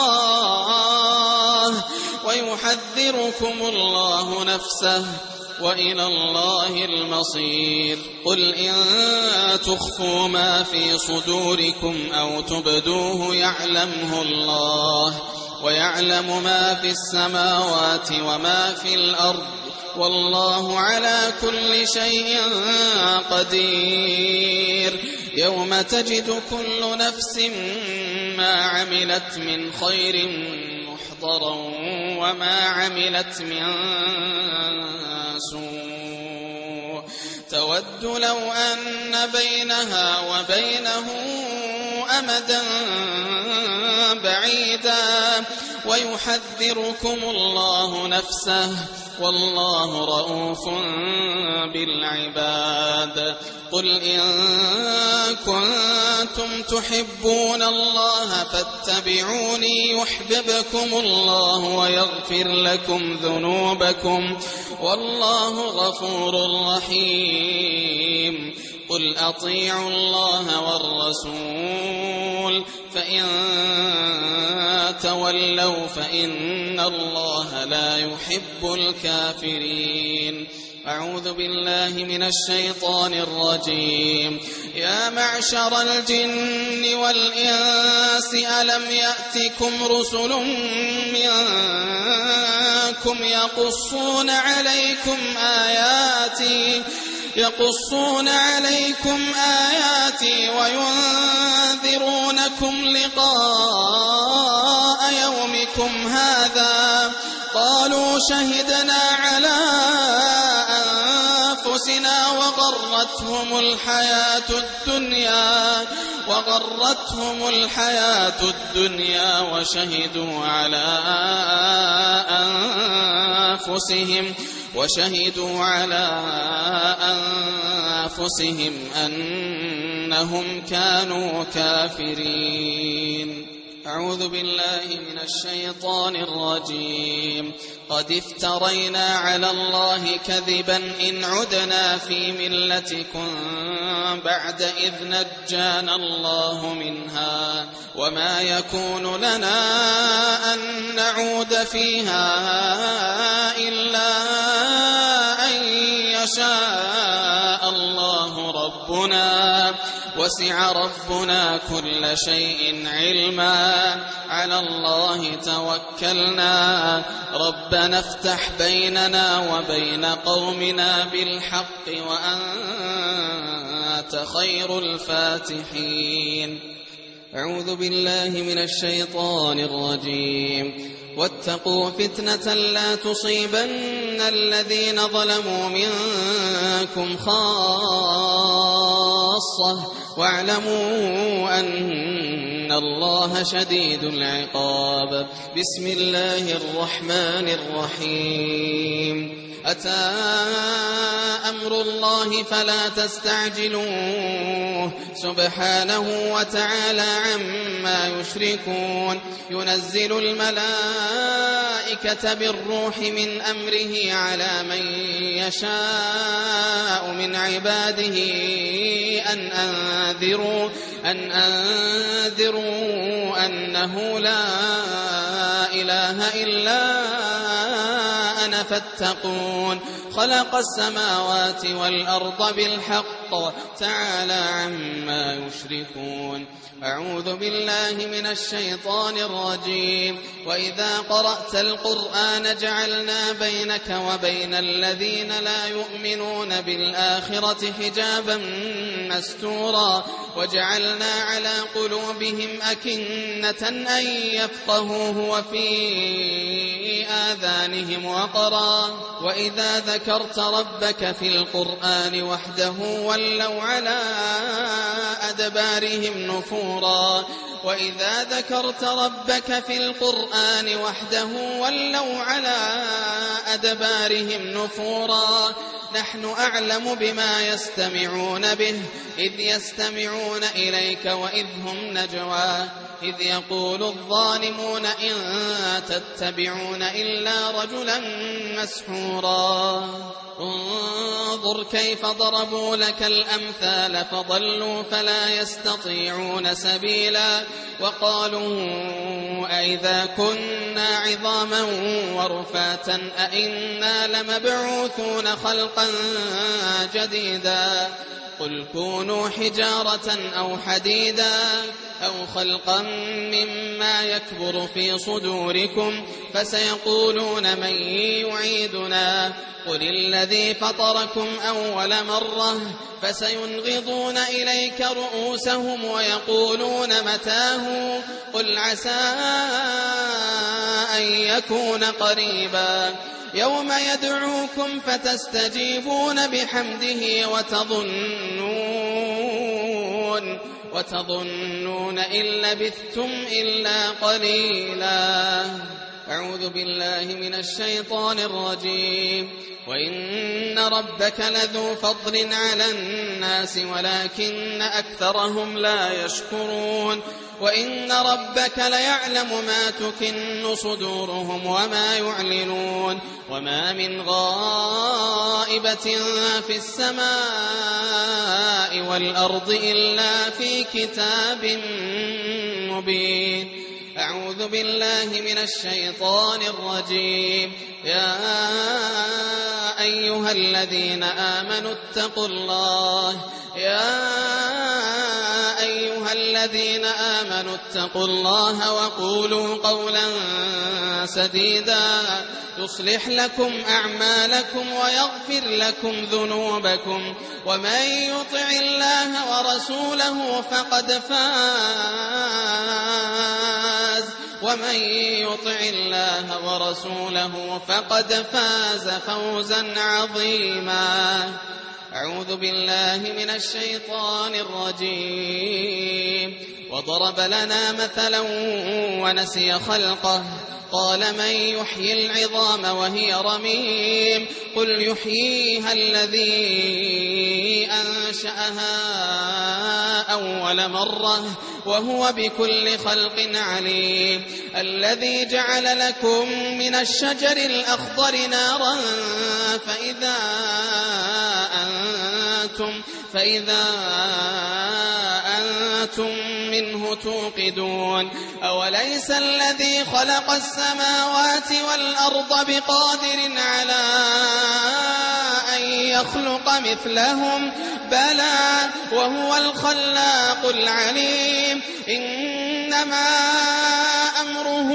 تقاه ويحذركم الله نفسه وإلى الله المصير. قل إن تخفوا ما في صدوركم أو تبدوه يعلمه الله ويعلم ما في السماوات وما في الأرض والله على كل شيء قدير. يوم تجد كل نفس ما عملت من خير محضرا وما عملت من سوء تود لو أن بينها وبينه أمدا بعيدا ويحذركم الله نفسه والله رؤوف بالعباد. قل إن كنتم تحبون الله فاتبعوني يحببكم الله ويغفر لكم ذنوبكم والله غفور رحيم. قل أطيعوا الله والرسول فإن تولوا فإن الله لا يحب الكافرين. أعوذ بالله من الشيطان الرجيم. يا معشر الجن والإنس ألم يأتكم رسل منكم يقصون عليكم آياتي يقصون عليكم آياتي وينذرونكم لقاء يومكم هذا قالوا شهدنا على أنفسنا وغرتهم الحياة الدنيا وغرتهم الحياة الدنيا وشهدوا على أنفسهم وشهدوا على أنفسهم أنهم كانوا كافرين. أعوذ بالله من الشيطان الرجيم. قد افترينا على الله كذبا إن عدنا في ملتكم بعد إذ نجانا الله منها وما يكون لنا أن نعود فيها إلا أن يشاء الله ربنا وسع ربنا كل شيء علما على الله توكلنا ربنا افتح بيننا وبين قومنا بالحق وأنت خير الفاتحين. أعوذ بالله من الشيطان الرجيم. واتقوا فتنة لا تصيبن الذين ظلموا منكم خاصة واعلموا أن الله شديد العقاب. بسم الله الرحمن الرحيم. أتى أمر الله فلا تستعجلوه سبحانه وتعالى عما يشركون. ينزل الملائكة بالروح من أمره على من يشاء من عباده أن أنذروا أن أنذروا أنه لا إله إلا أنا فاتقون. خلق السماوات والأرض بالحق تعالى عما يشركون. أعوذ بالله من الشيطان الرجيم. وإذا قرأت القرآن جعلنا بينك وبين الذين لا يؤمنون بالآخرة حجابا مستورا وجعلنا على قلوبهم أكنة أن يفقهوه وفي آذانهم وقرا. وإذا ذكرت ربك في القرآن وحده ولوا على أدبارهم نفورا. وإذا ذكرت ربك في القرآن وحده ولوا على أدبارهم نفورا. نحن أعلم بما يستمعون به إذ يستمعون إليك وإذ هم نجوى إذ يقول الظالمون إن تتبعون إلا رجلا مسحورا. انظر كيف ضربوا لك الأمثال فضلوا فلا يستطيعون سبيلا. وقالوا أئذا كنا عظاما ورفاتا أئنا لمبعوثون خلقا جديدا. قل كونوا حجارة أو حديدا أو خلقا مما يكبر في صدوركم فسيقولون من يعيدنا قل الذي فطركم أول مرة فسينغضون إليك رؤوسهم ويقولون متاه قل عسى أن يكون قريبا. يوم يدعوكم فتستجيبون بحمده وتظنون وتظنون إن لبثتم إلا قليلا. أعوذ بالله من الشيطان الرجيم. وإن ربك لذو فضل على الناس ولكن أكثرهم لا يشكرون. وإن ربك ليعلم ما تكن صدورهم وما يعلنون. وما من غائبة في السماء والأرض إلا في كتاب مبين. أعوذ بالله من الشيطان الرجيم. يا أيها الذين آمنوا اتقوا الله يا أيها الذين آمنوا اتقوا الله وقولوا قولا سديدا يصلح لكم أعمالكم ويغفر لكم ذنوبكم ومن يطع الله ورسوله فقد فاز ومن يطع الله ورسوله فقد فاز فوزا عظيما. أعوذ بالله من الشيطان الرجيم. وضرب لنا مثلا ونسي خلقه قال من يحيي العظام وهي رميم قل يحييها الذي أنشأها أول مرة وهو بكل خلق عليم. الذي جعل لكم من الشجر الأخضر نارا فإذا أنتم, فإذا أنتم منه توقدون. أوليس الذي خلق السماوات والأرض بقادر على أن يخلق مثلهم بلى وهو الخلاق العليم. إنما أمره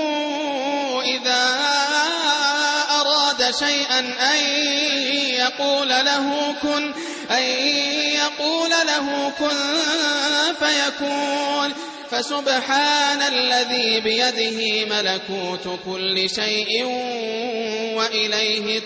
إذا أراد شيئا أن يقول له كن أن يقول له كن فيكون. فسبحان الذي بيده ملكوت كل شيء وإليه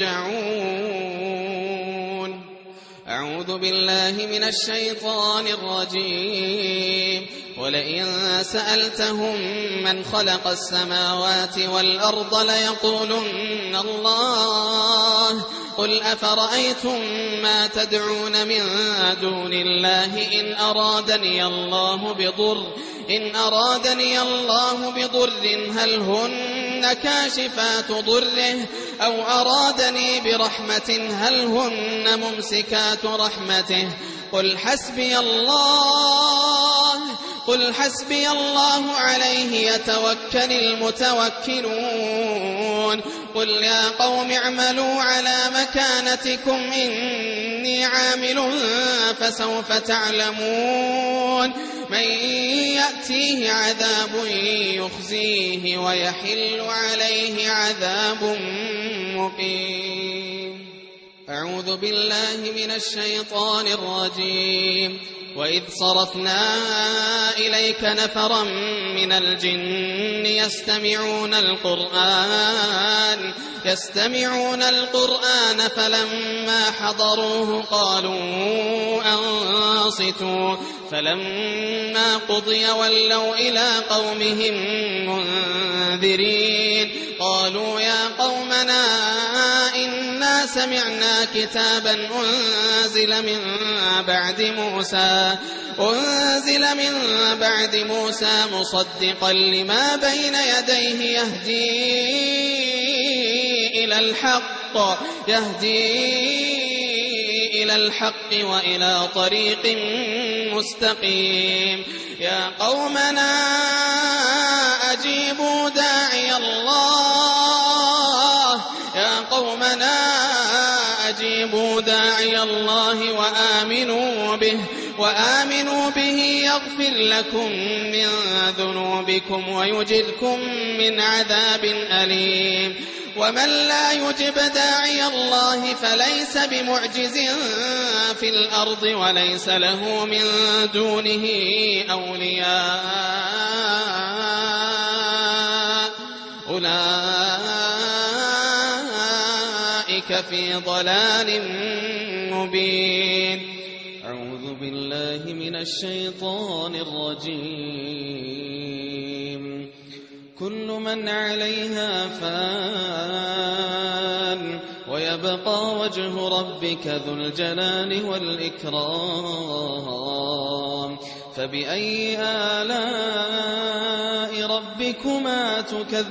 ترجعون. أعوذ بالله من الشيطان الرجيم. ولئن سألتهم من خلق السماوات والأرض ليقولن الله قل أفرأيتم ما تدعون من دون الله إن أرادني الله بضر إن أرادني الله بضر هل هن كاشفات ضره أو أرادني برحمة هل هن ممسكات رحمته قل حسبي الله قل حسبي الله عليه يتوكل المتوكلون. قل يا قوم اعملوا على مكانتكم إني عامل فسوف تعلمون من يأتيه عذاب يخزيه ويحل عليه عذاب مقيم. أعوذ بالله من الشيطان الرجيم. وإذ صرفنا إليك نفرا من الجن يستمعون القرآن يستمعون القرآن فلما حضروه قالوا أنصتوا فلما قضي ولوا إلى قومهم منذرين. قالوا يا قومنا إنا سمعنا كتابا أنزل من بعد موسى أنزل من بعد موسى مصدقا لما بين يديه يهدي إلى الحق يهدي إلى الحق وإلى طريق مستقيم. يا قومنا أجيبوا داعي الله يا قومنا أجيبوا داعي الله وآمنوا به وآمنوا به يغفر لكم من ذنوبكم ويجركم من عذاب أليم. ومن لا يجب داعي الله فليس بمعجز في الأرض وليس له من دونه أولياء أولئك لفي ضلال مبين. أعوذ بالله من الشيطان الرجيم. كل من عليها فان ويبقى وجه ربك ذو الجلال والإكرام. فبأي آلاء ربكما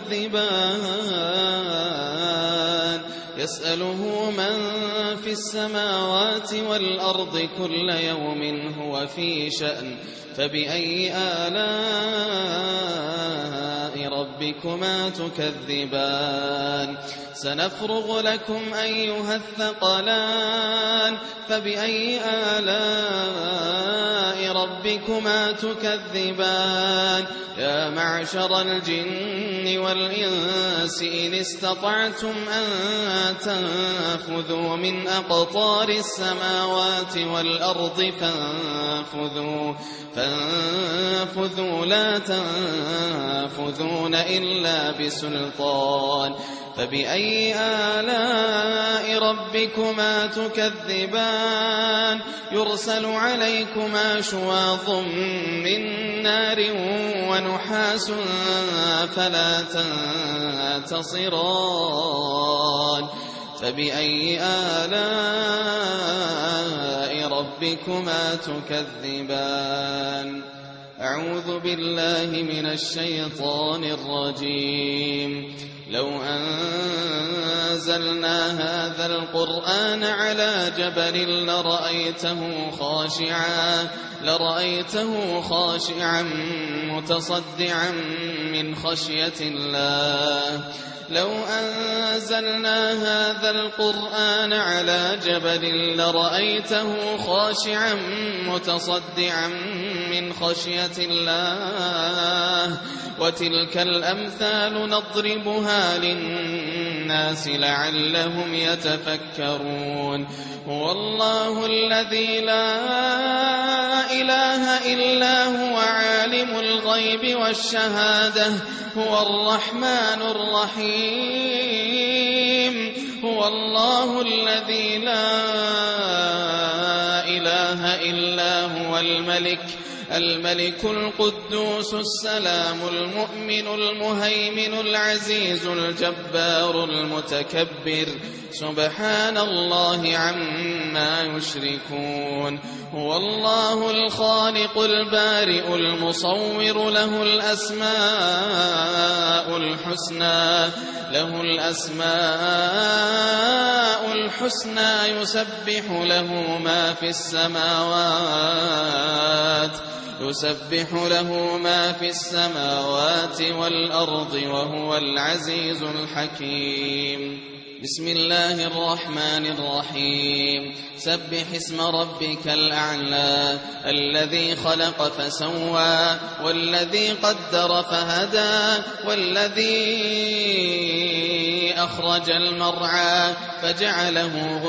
تكذبان يسأله من في السماوات والأرض كل يوم هو في شأن. فبأي آلاء ربكما تكذبان سنفرغ لكم أيها الثقلان. فبأي آلاء ربكما تكذبان يا معشر الجن والإنس إن استطعتم أن تنفذوا من أقطار السماوات والأرض فانفذوا فانفذوا لا تنفذون إلا بسلطان. فبأي آلاء ربكما تكذبان يرسل عليكما شواظ من نار ونحاس فلا تنتصران. فبأي آلاء ربكما تكذبان. أعوذ بالله من الشيطان الرجيم. لو أنزلنا هذا القرآن على جبل لرأيته خاشعا لرأيته خاشعا متصدعا من خشية الله. لو أنزلنا هذا القرآن على جبل لرأيته خاشعا متصدعا من خشية الله. وتلك الأمثال نضربها للناس لعلهم يتفكرون. هو الله الذي لا إله إلا هو عالم الغيب والشهادة هو الرحمن الرحيم. هو الله الذي لا إله إلا هو الملك الملك القدوس السلام المؤمن المهيمن العزيز الجبار المتكبر سبحان الله عما يشركون. هو الله الخالق البارئ المصور له الأسماء الحسنى له الأسماء الحسنى يسبح له ما في السماوات يسبح له ما في السماوات والأرض وهو العزيز الحكيم. بسم الله الرحمن الرحيم. سبح اسم ربك الأعلى الذي خلق فسوى والذي قدر فهدى والذي أخرج المرعى فجعله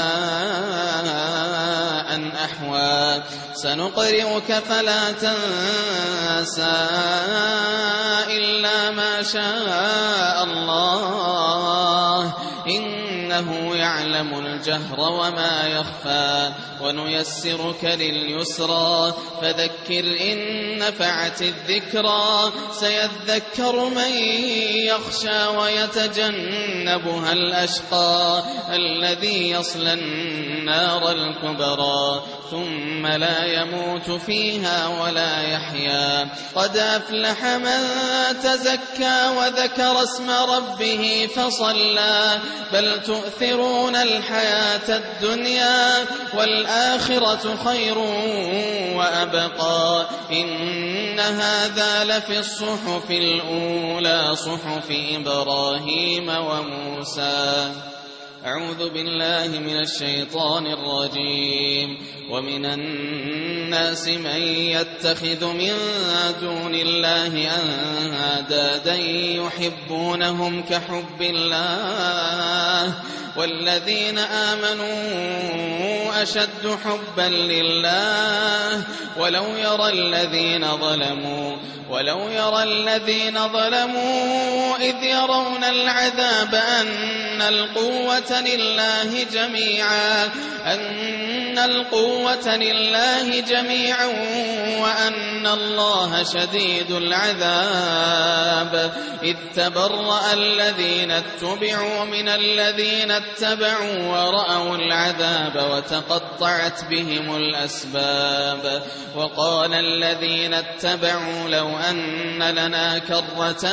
غثاء أحوى. سنقرئك فلا تنسى إلا ما شاء الله إنه يعلم الجهر وما يخفى. ونيسرك لليسرى فذكر إن نفعت الذكرى. سيذكر من يخشى ويتجنبها الأشقى الذي يصلى النار الكبرى ثم لا يموت فيها ولا يحيا. قد أفلح من تزكى وذكر اسم ربه فصلى. بل تؤثرون الحياة الدنيا والآخرة خير وأبقى. إن هذا لفي الصحف الأولى صحف إبراهيم وموسى. أعوذ بالله من الشيطان الرجيم. ومن الناس من يتخذ من دون الله أندادا يحبونهم كحب الله والذين آمنوا أشد حبا لله ولو يرى الذين ظلموا ولو يرى الذين ظلموا إذ يرون العذاب أن القوة لله جميعا أن القوة لله جميعا وأن الله شديد العذاب إذ تبرأ الذين اتبعوا من الذين اتبعوا ورأوا العذاب وتقطعت بهم الأسباب وقال الذين اتبعوا لو أن لنا كرة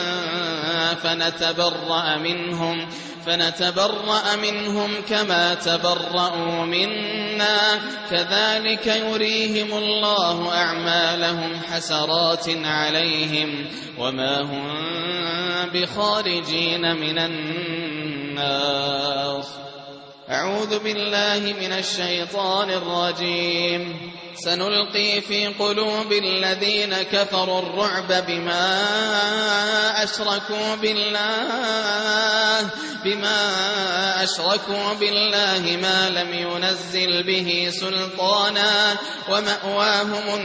فنتبرأ منهم فنتبرأ منهم كما تبرأوا منا كذلك يريهم الله أعمالهم حسرات عليهم وما هم بخارجين من النار. أعوذ بالله من الشيطان الرجيم. سنلقي في قلوب الذين كفروا الرعب بما أشركوا بالله بما أشركوا بالله ما لم ينزل به سلطانا ومأواهم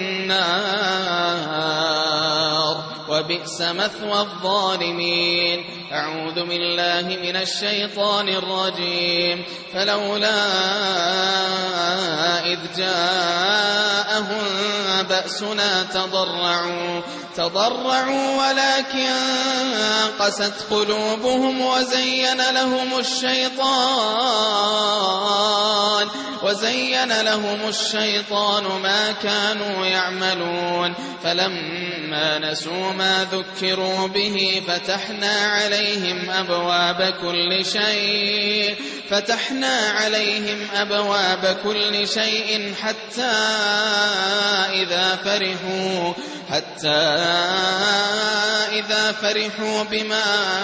النار وبئس مثوى الظالمين. أعوذ بالله من الشيطان الرجيم. فلولا إذ جاءهم بأسنا تضرعوا تضرعوا ولكن قست قلوبهم وزين لهم الشيطان وزين لهم الشيطان ما كانوا يعملون فلما نسوا ما ذكروا به فتحنا عليهم أبواب كل شيء فتحنا عليهم أبواب كل شيء حتى إذا فرحوا حتى إذا فرحوا بما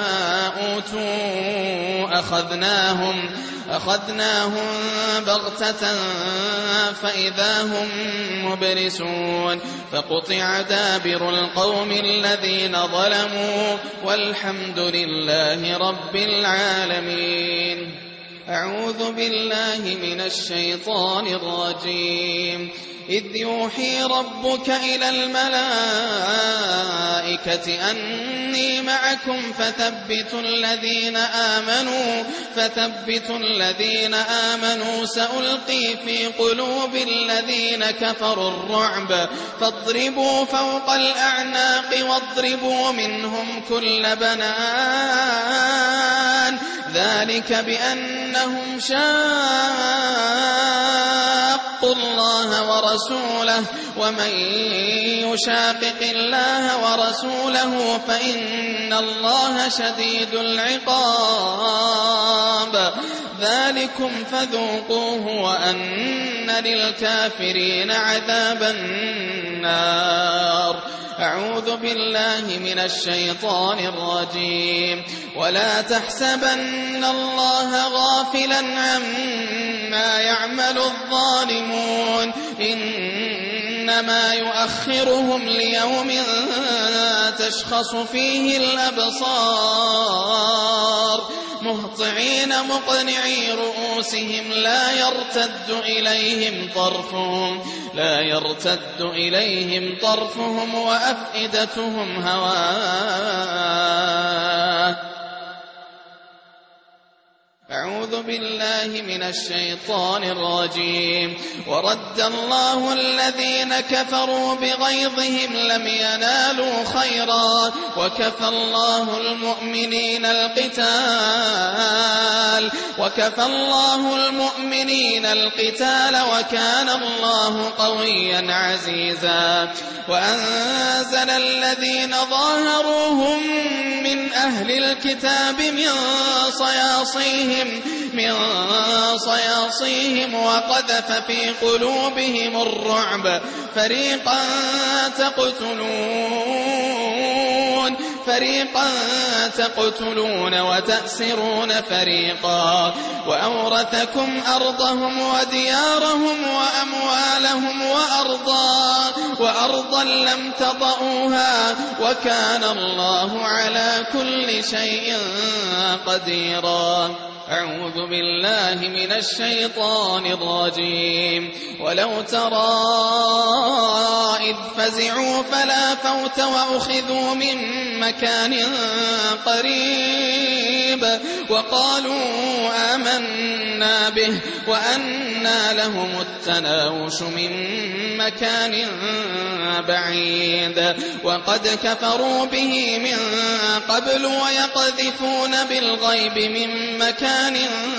أوتوا أخذناهم أخذناهم بغتة فإذا هم مبلسون فقطع دابر القوم الذين ظلموا والحمد لله رب العالمين. أعوذ بالله من الشيطان الرجيم. إذ يوحي ربك إلى الملائكة أني معكم فثبتوا الذين آمنوا فثبتوا الذين آمنوا سألقي في قلوب الذين كفروا الرعب فاضربوا فوق الأعناق واضربوا منهم كل بنان ذلك بأنهم شاقوا الله ورسوله ومن يشاقق الله ورسوله فإن الله شديد العقاب. ذلكم فذوقوه وأن للكافرين عذاب النار. أعوذ بالله من الشيطان الرجيم. ولا تحسبن الله غافلا عما يعمل الظالمون إنما يؤخرهم ليوم تشخص فيه الأبصار مهطعين مقنعي رؤوسهم لا يرتد إليهم طرفهم لا يرتد إليهم طرفهم وأفئدتهم هواء. أعوذ بالله من الشيطان الرجيم. ورد الله الذين كفروا بغيظهم لم ينالوا خيرا وكفى الله المؤمنين القتال وكفى الله المؤمنين القتال وكان الله قويا عزيزا. وأنزل الذين ظاهروهم من أهل الكتاب من صياصيهم من صياصيهم وقذف في قلوبهم الرعب فريقا تقتلون فريقا تقتلون وتأسرون فريقا وأورثكم أرضهم وديارهم وأموالهم وأرضا وأرضا لم تطئوها وكان الله على كل شيء قديرا. أعوذ بالله من الشيطان الرجيم. ولو ترى إذ فزعوا فلا فوت وأخذوا من مكان قريب وقالوا آمنا به وأنى لهم التناوش من مكان بعيد وقد كفروا به من قبل ويقذفون بالغيب من مكان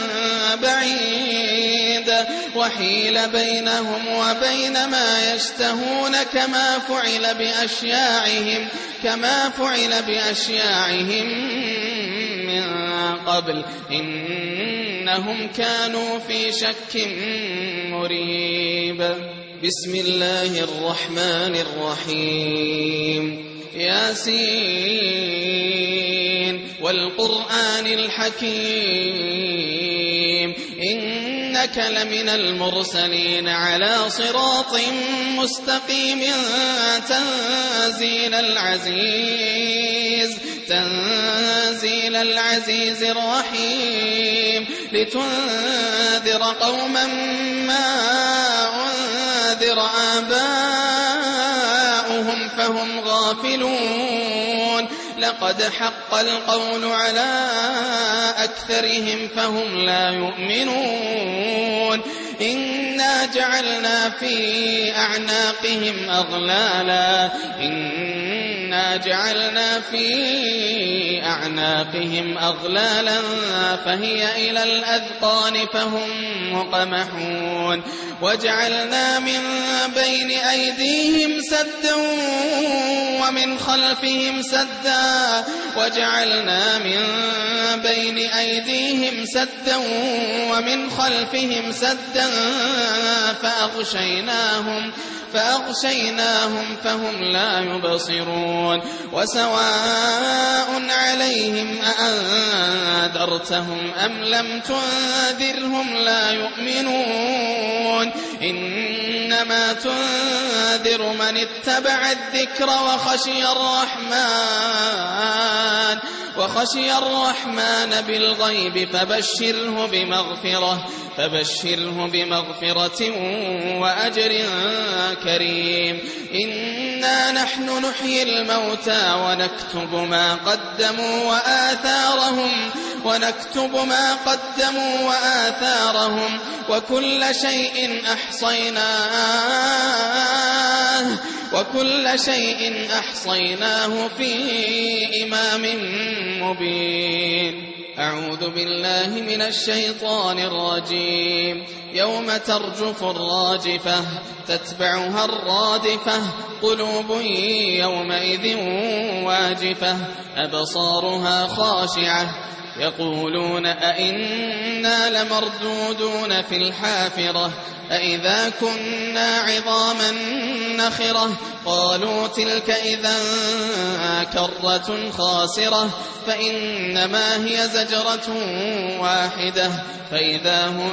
بعيد وحيل بينهم وبين ما يشتهون كما فعل بأشياعهم كما فعل بأشياعهم من قبل إنهم كانوا في شك مريب. بسم الله الرحمن الرحيم. ياسين والقرآن الحكيم إنك لمن المرسلين على صراط مستقيم تنزيل العزيز تنزيل العزيز الرحيم لتنذر قوما ما أنذر آباؤهم فهم غافلون لقد حق القول على أكثرهم فهم لا يؤمنون إنا جعلنا في أعناقهم أغلالا إنا جعلنا في أعناقهم أغلالا فهي إلى الأذقان فهم مقمحون وجعلنا من بين أيديهم سدا ومن خلفهم سدا وجعلنا من بين أيديهم سدا ومن خلفهم سدا فأغشيناهم فأغشيناهم فهم لا يبصرون وسواء عليهم أأنذرتهم أم لم تنذرهم لا يؤمنون إنما تنذر من اتبع الذكر وخشي الرحمن وخشي الرحمن بالغيب فبشره بمغفرة فبشره بمغفرة وأجر كريم. إنا نحن نحيي الموتى ونكتب ما قدموا وآثارهم ونكتب ما قدموا وآثارهم وكل شيء أحصيناه وكل شيء أحصيناه في إمام مبين. أعوذ بالله من الشيطان الرجيم. يوم ترجف الراجفة تتبعها الرادفة قلوب يومئذ واجفة أبصارها خاشعة يقولون أئنا لمردودون في الحافرة أئذا كنا عظاما نخرة قالوا تلك إذا كرة خاسرة فإنما هي زجرة واحدة فإذا هم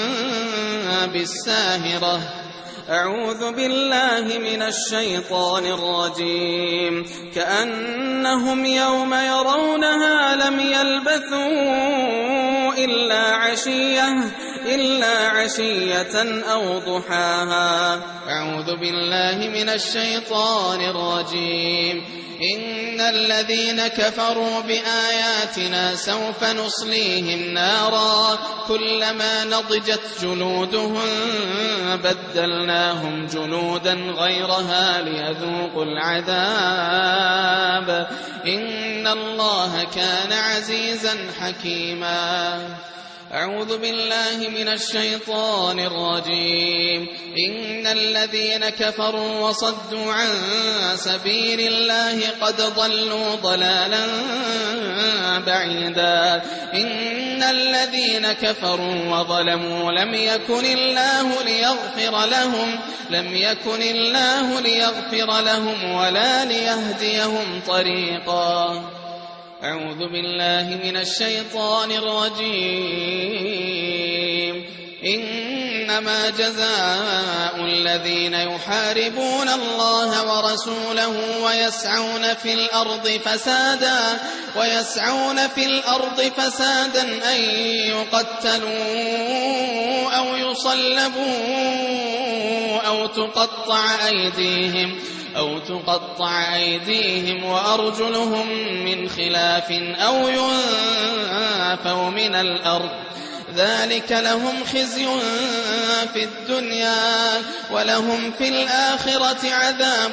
بالساهرة. أعوذ بالله من الشيطان الرجيم. كأنهم يوم يرونها لم يلبثوا إلا عشية إلا عشية أو ضحاها. أعوذ بالله من الشيطان الرجيم. إن الذين كفروا بآياتنا سوف نصليهم نارا كلما نضجت جلودهم بدلناهم جلودا غيرها ليذوقوا العذاب إن الله كان عزيزا حكيما. أعوذ بالله من الشيطان الرجيم. إن الذين كفروا وصدوا عن سبيل الله قد ضلوا ضلالا بعيدا. إن الذين كفروا وظلموا لم يكن الله ليغفر لهم لم يكن الله ليغفر لهم ولا ليهديهم طريقا. أعوذ بالله من الشيطان الرجيم. إن إنما جزاء الذين يحاربون الله ورسوله ويسعون في الأرض فسادا ويسعون في الأرض فسادا أن يقتلوا أو يصلبوا أو تقطع أيديهم أو تقطع أيديهم وأرجلهم من خلاف أو ينفوا من الأرض ذلك لهم خزي في الدنيا ولهم في الآخرة عذاب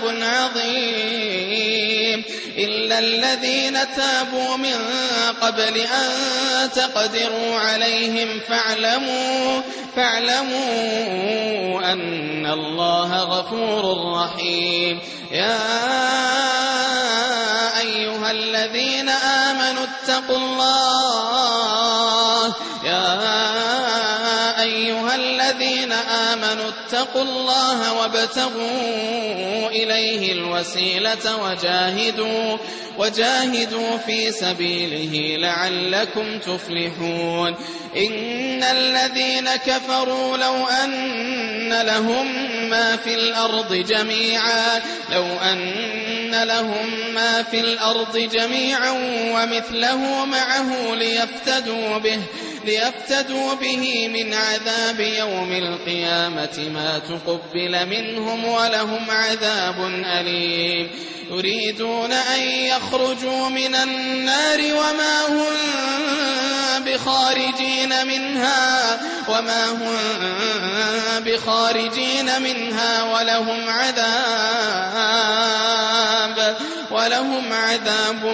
عظيم إلا الذين تابوا من قبل أن تقدروا عليهم فاعلموا فاعلموا أن الله غفور رحيم يا أيها الذين آمنوا اتقوا الله يا أيها الذين آمنوا اتقوا الله وابتغوا إليه الوسيلة وجاهدوا وجاهدوا في سبيله لعلكم تفلحون إن الذين كفروا لو أن لهم ما في الأرض جميعا لو أن لهم ما في الأرض جميعا ومثله معه ليفتدوا به ليفتدوا به من عذاب يوم القيامة ما تقبل منهم ولهم عذاب أليم يريدون أن يخرجوا من النار وما هم بخارجين منها وما هم بخارجين منها ولهم عذاب ولهم عذاب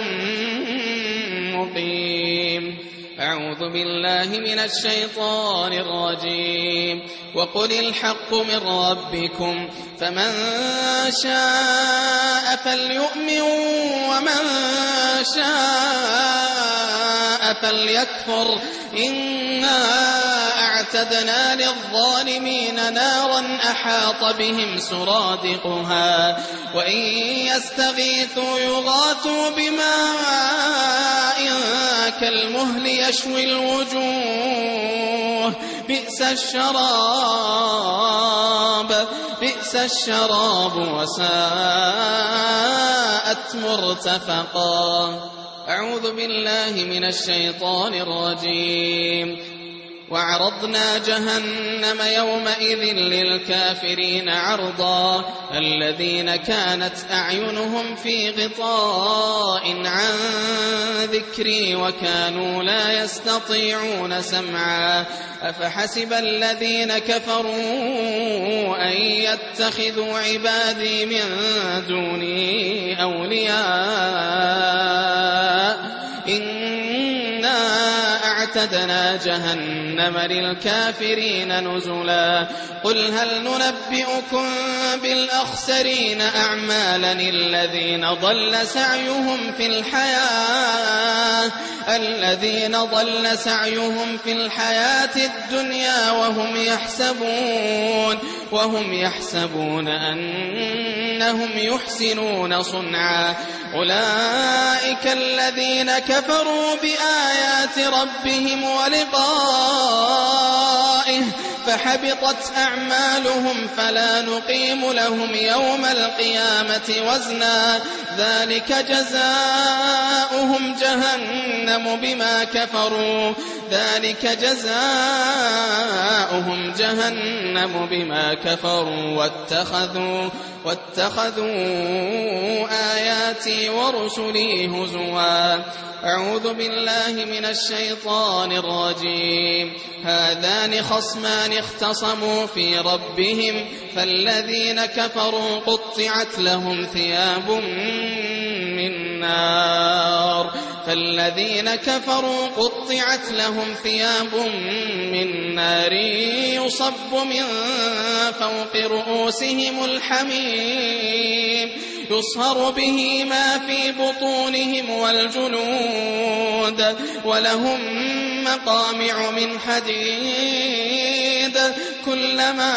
مقيم. أعوذ بالله من الشيطان الرجيم. وقل الحق من ربكم فمن شاء فليؤمن ومن شاء فليكفر إنا أعتدنا للظالمين نارا أحاط بهم سرادقها وإن يستغيثوا يغاثوا بماء كالمهل يشوي الوجوه بئس الشراب بئس الشراب وساءت مرتفقا. أعوذ بالله من الشيطان الرجيم. وعرضنا جهنم يومئذ للكافرين عرضا الذين كانت أعينهم في غطاء عن ذكري وكانوا لا يستطيعون سمعا أفحسب الذين كفروا أن يتخذوا عبادي من دوني أولياء إنا أعتدنا جهنم للكافرين نزلا. قل هل ننبئكم بالأخسرين أعمالا الذين ضل سعيهم في الحياة الذين ضل سعيهم في الحياة الدنيا وهم يحسبون وهم يحسبون أنهم يحسنون صنعا أولئك الذين كفروا بآيات ربهم ولقائه فحبطت أعمالهم فلا نقيم لهم يوم القيامة وزنا ذلك جزاؤهم جهنم بما كفروا ذلك جزاؤهم جهنم بما كفروا واتخذوا واتخذوا آياتي ورسلي هزوا. أعوذ بالله من الشيطان الرجيم. هذان خصمان اختصموا في ربهم فالذين كفروا قطعت لهم ثياب من نار فالذين كفروا قطعت لهم ثياب من نار يصب من فوق رؤوسهم الحميم يصهر به ما في بطونهم والجلود ولهم مقامع من حديد كلما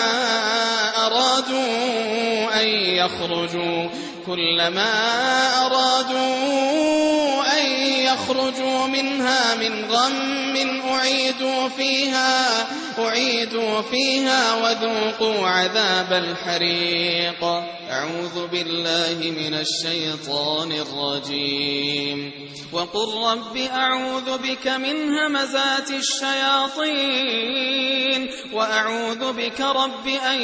أرادوا أن يخرجوا كلما أرادوا أن يخرجوا منها من غم أعيدوا فيها, أعيدوا فيها وذوقوا عذاب الحريق. أعوذ بالله من الشيطان الرجيم. وقل رب أعوذ بك من همزات الشياطين وأعوذ بك رب أن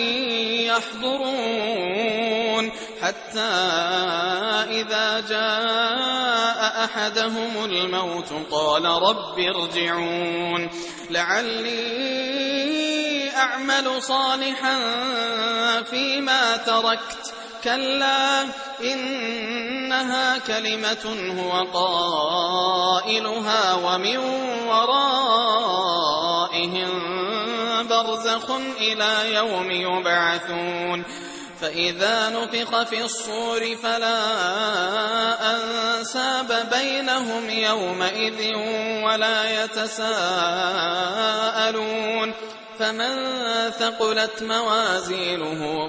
يحضرون. حتى إذا جاء أحدهم الموت قال رب ارجعون لعلي أعمل صالحا فيما تركت كلا إنها كلمة هو قائلها ومن ورائهم برزخ إلى يوم يبعثون. فإذا نفخ في الصور فلا أنساب بينهم يومئذ ولا يتساءلون. فمن ثقلت موازينه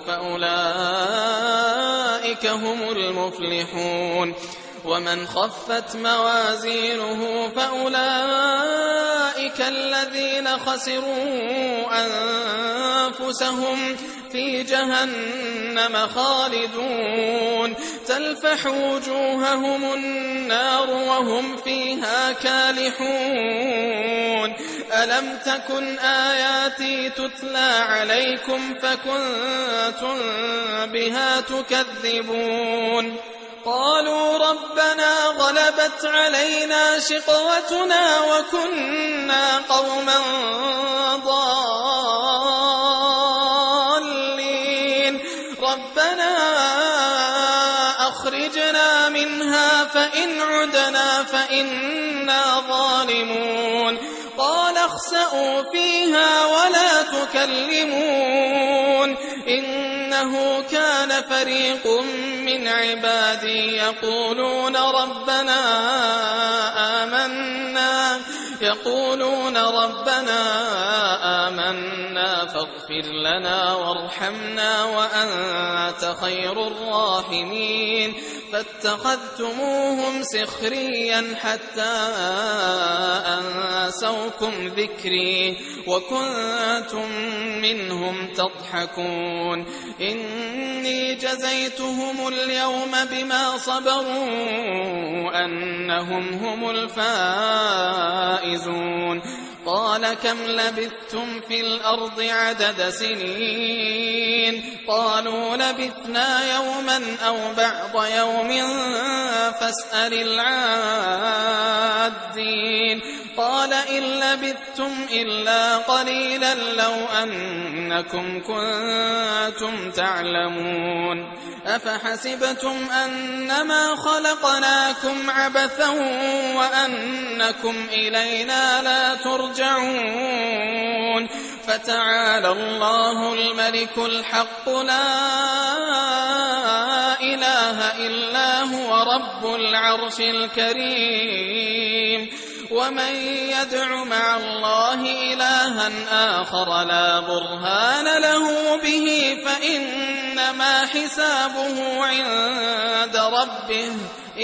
فأولئك هم المفلحون ومن خفت موازينه فأولئك الذين خسروا أنفسهم في جهنم خالدون. تلفح وجوههم النار وهم فيها كالحون. ألم تكن آياتي تتلى عليكم فكنتم بها تكذبون. قالوا ربنا غلبت علينا شقوتنا وكنا قوما ضالين ربنا أخرجنا منها فإن عدنا فإنا ظالمون. قال اخسئوا فيها ولا تكلمون إنه كان فريق من عبادي يقولون ربنا آمنا يقولون ربنا آمنا فاغفر لنا وارحمنا وأنت خير الراحمين. فاتخذتموهم سخريا حتى أنسوكم ذكري وكنتم منهم تضحكون. إني جزيتهم اليوم بما صبروا أنهم هم الفائزون. قال كم لبثتم في الأرض عدد سنين قالوا لبثنا يوما أو بعض يوم فاسأل العادين. قال إن لبثتم إلا قليلا لو أنكم كنتم تعلمون. أفحسبتم أنما خلقناكم عبثا وأنكم إلينا لا ترجعون. فتعالى الله الملك الحق لا إله إلا هو رب العرش الكريم. ومن يدع مع الله إلها آخر لا برهان له به فإنما حسابه عند ربه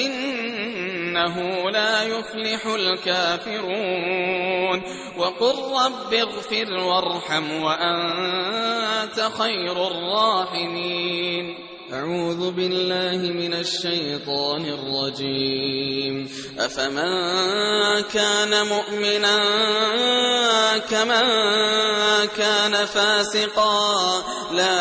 إنه لا يفلح الكافرون. وقل رب اغفر وارحم وأنت خير الراحمين. أعوذ بالله من الشيطان الرجيم. أفمن كان مؤمنا كمن كان فاسقا لا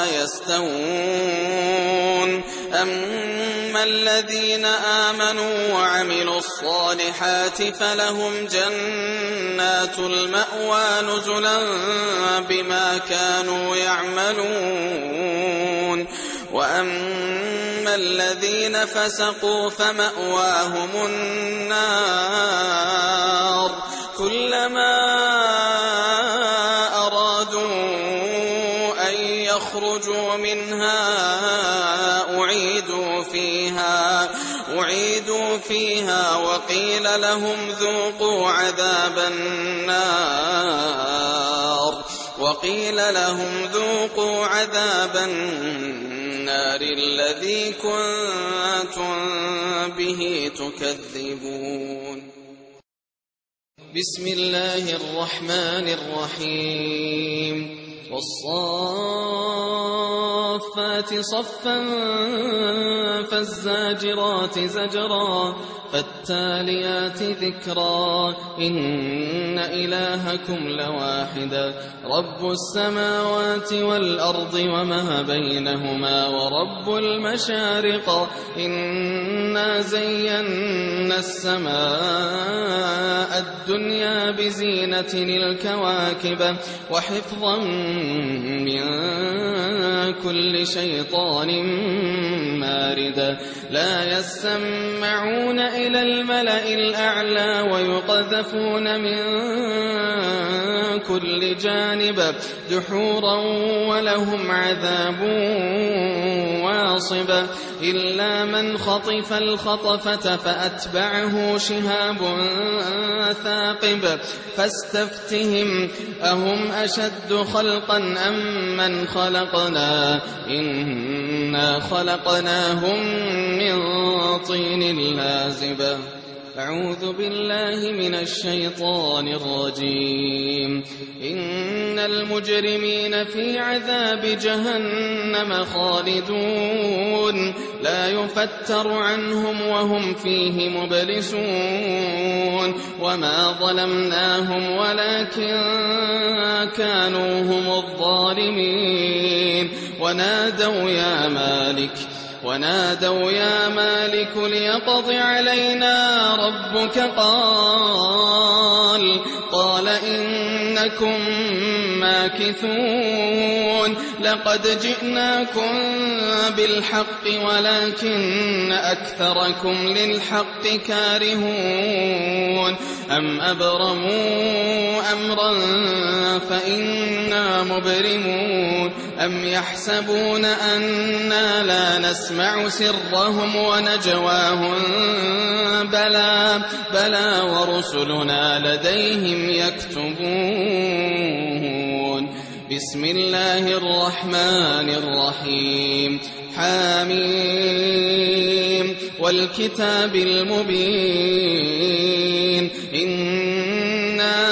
يستوون. أما الذين آمنوا وعملوا الصالحات فلهم جنات المأوى نزلا بما كانوا يعملون. وأما الذين فسقوا فمأواهم النار كلما أرادوا أن يخرجوا منها أعيدوا فيها أعيدوا فيها وقيل لهم ذوقوا عذاب النار وقيل لهم ذوقوا عذاب النار الذي كنتم به تكذبون. بسم الله الرحمن الرحيم والصافات صفا فالزاجرات زجرا فالتاليات ذكرا إن إلهكم لواحد رب السماوات والأرض وما بينهما ورب المشارق إنا زينا السماء الدنيا بزينة الكواكب وحفظا من كل شيطان مارد لا يسمعون إلى الملأ الأعلى ويقذفون من كل جانب دحورا ولهم عذاب واصب إلا من خطف الخطفة فأتبعه شهاب ثاقب فاستفتهم أهم أشد خلقا أم من خلقنا إنا خلقناهم من طين لازب أعوذ بالله من الشيطان الرجيم إن المجرمين في عذاب جهنم خالدون لا يفتر عنهم وهم فيه مبلسون وما ظلمناهم ولكن كانوا هم الظالمين ونادوا يا مالك ونادوا يا مالك ليقض علينا ربك قال قال إنكم ماكثون لقد جئناكم بالحق ولكن أكثركم للحق كارهون أم أبرموا أمرا فإنا مبرمون أم يحسبون أنا لا نسمع سرهم ونجواهم بلى بلى ورسلنا لديهم يكتبون بسم الله الرحمن الرحيم حاميم والكتاب المبين إنا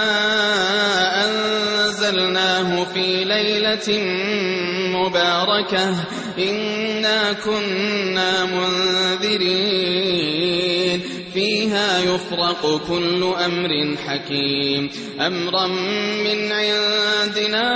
أنزلناه في ليلة مباركة إنا كنا منذرين فيها يفرق كل أمر حكيم أمرا من عندنا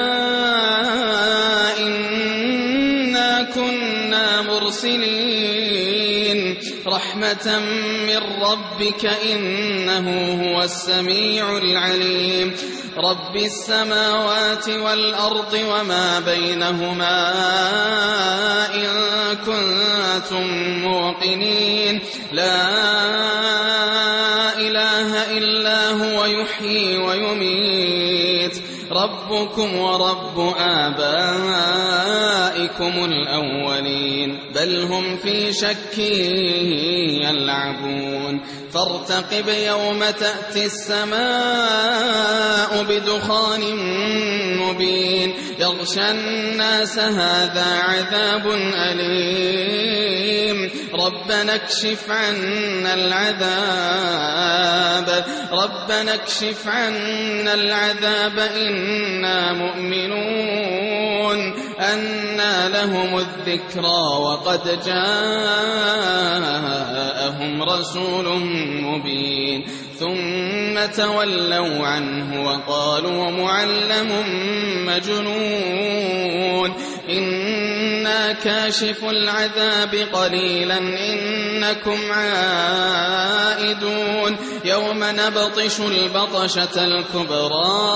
إنا كنا مرسلين رحمة من ربك إنه هو السميع العليم رب السماوات والأرض وما بينهما إن كنتم موقنين لا إله إلا هو يحيي ويميت ربكم ورب آبائكم الأولين بل هم في شك يلعبون فارتقب يوم تأتي السماء بدخان مبين يغشى الناس هذا عذاب أليم ربنا اكشف عنا العذاب ربنا اكشف عنا العذاب إنا مؤمنون أنى لهم الذكرى وقد جاءهم رسول مبين ثم تولوا عنه وقالوا معلم مجنون إنا كاشف العذاب قليلا إنكم عائدون يوم نبطش البطشة الكبرى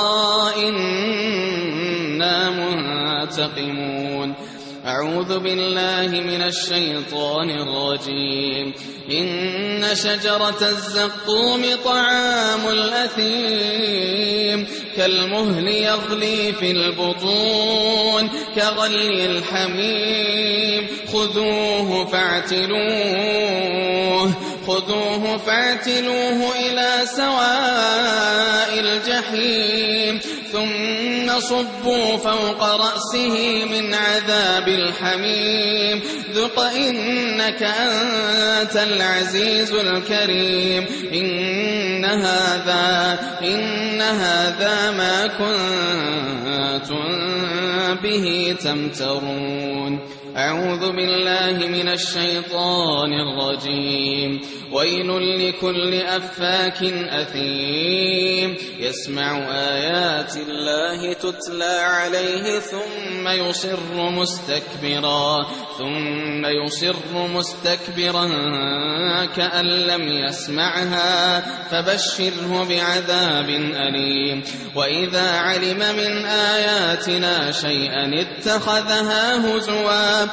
إنا منتقمون أعوذ بالله من الشيطان الرجيم إن شجرة الزقوم طعام الأثيم كالمهل يغلي في البطون كغلي الحميم خذوه فاعتلوه خذوه فاعتلوه إلى سواء الجحيم ثم صبوا فوق رأسه من عذاب الحميم ذق إنك أنت العزيز الكريم إن هذا إن هذا ما كنتم به تمترون. أعوذ بالله من الشيطان الرجيم. ويل لكل أفاك أثيم يسمع آيات الله تتلى عليه ثم يصر مستكبرا ثم يصر مستكبرا كأن لم يسمعها فبشره بعذاب أليم. وإذا علم من آياتنا شيئا اتخذها هزوا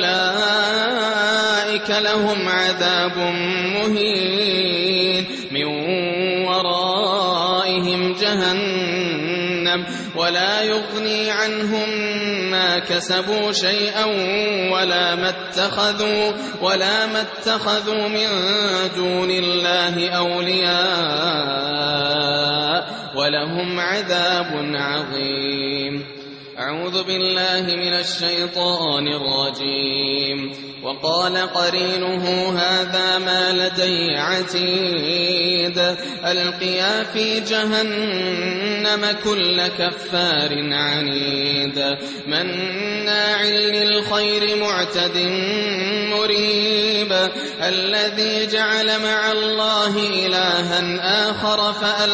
أولئك لهم عذاب مهين من ورائهم جهنم ولا يغني عنهم ما كسبوا شيئا ولا ما اتخذوا ولا ما اتخذوا من دون الله أولياء ولهم عذاب عظيم. أعوذ بالله من الشيطان الرجيم. وقال قرينه هذا ما لدي عتيد ألقيا في جهنم كل كفار عنيد مناع للخير معتد مريب الذي جعل مع الله إلها آخر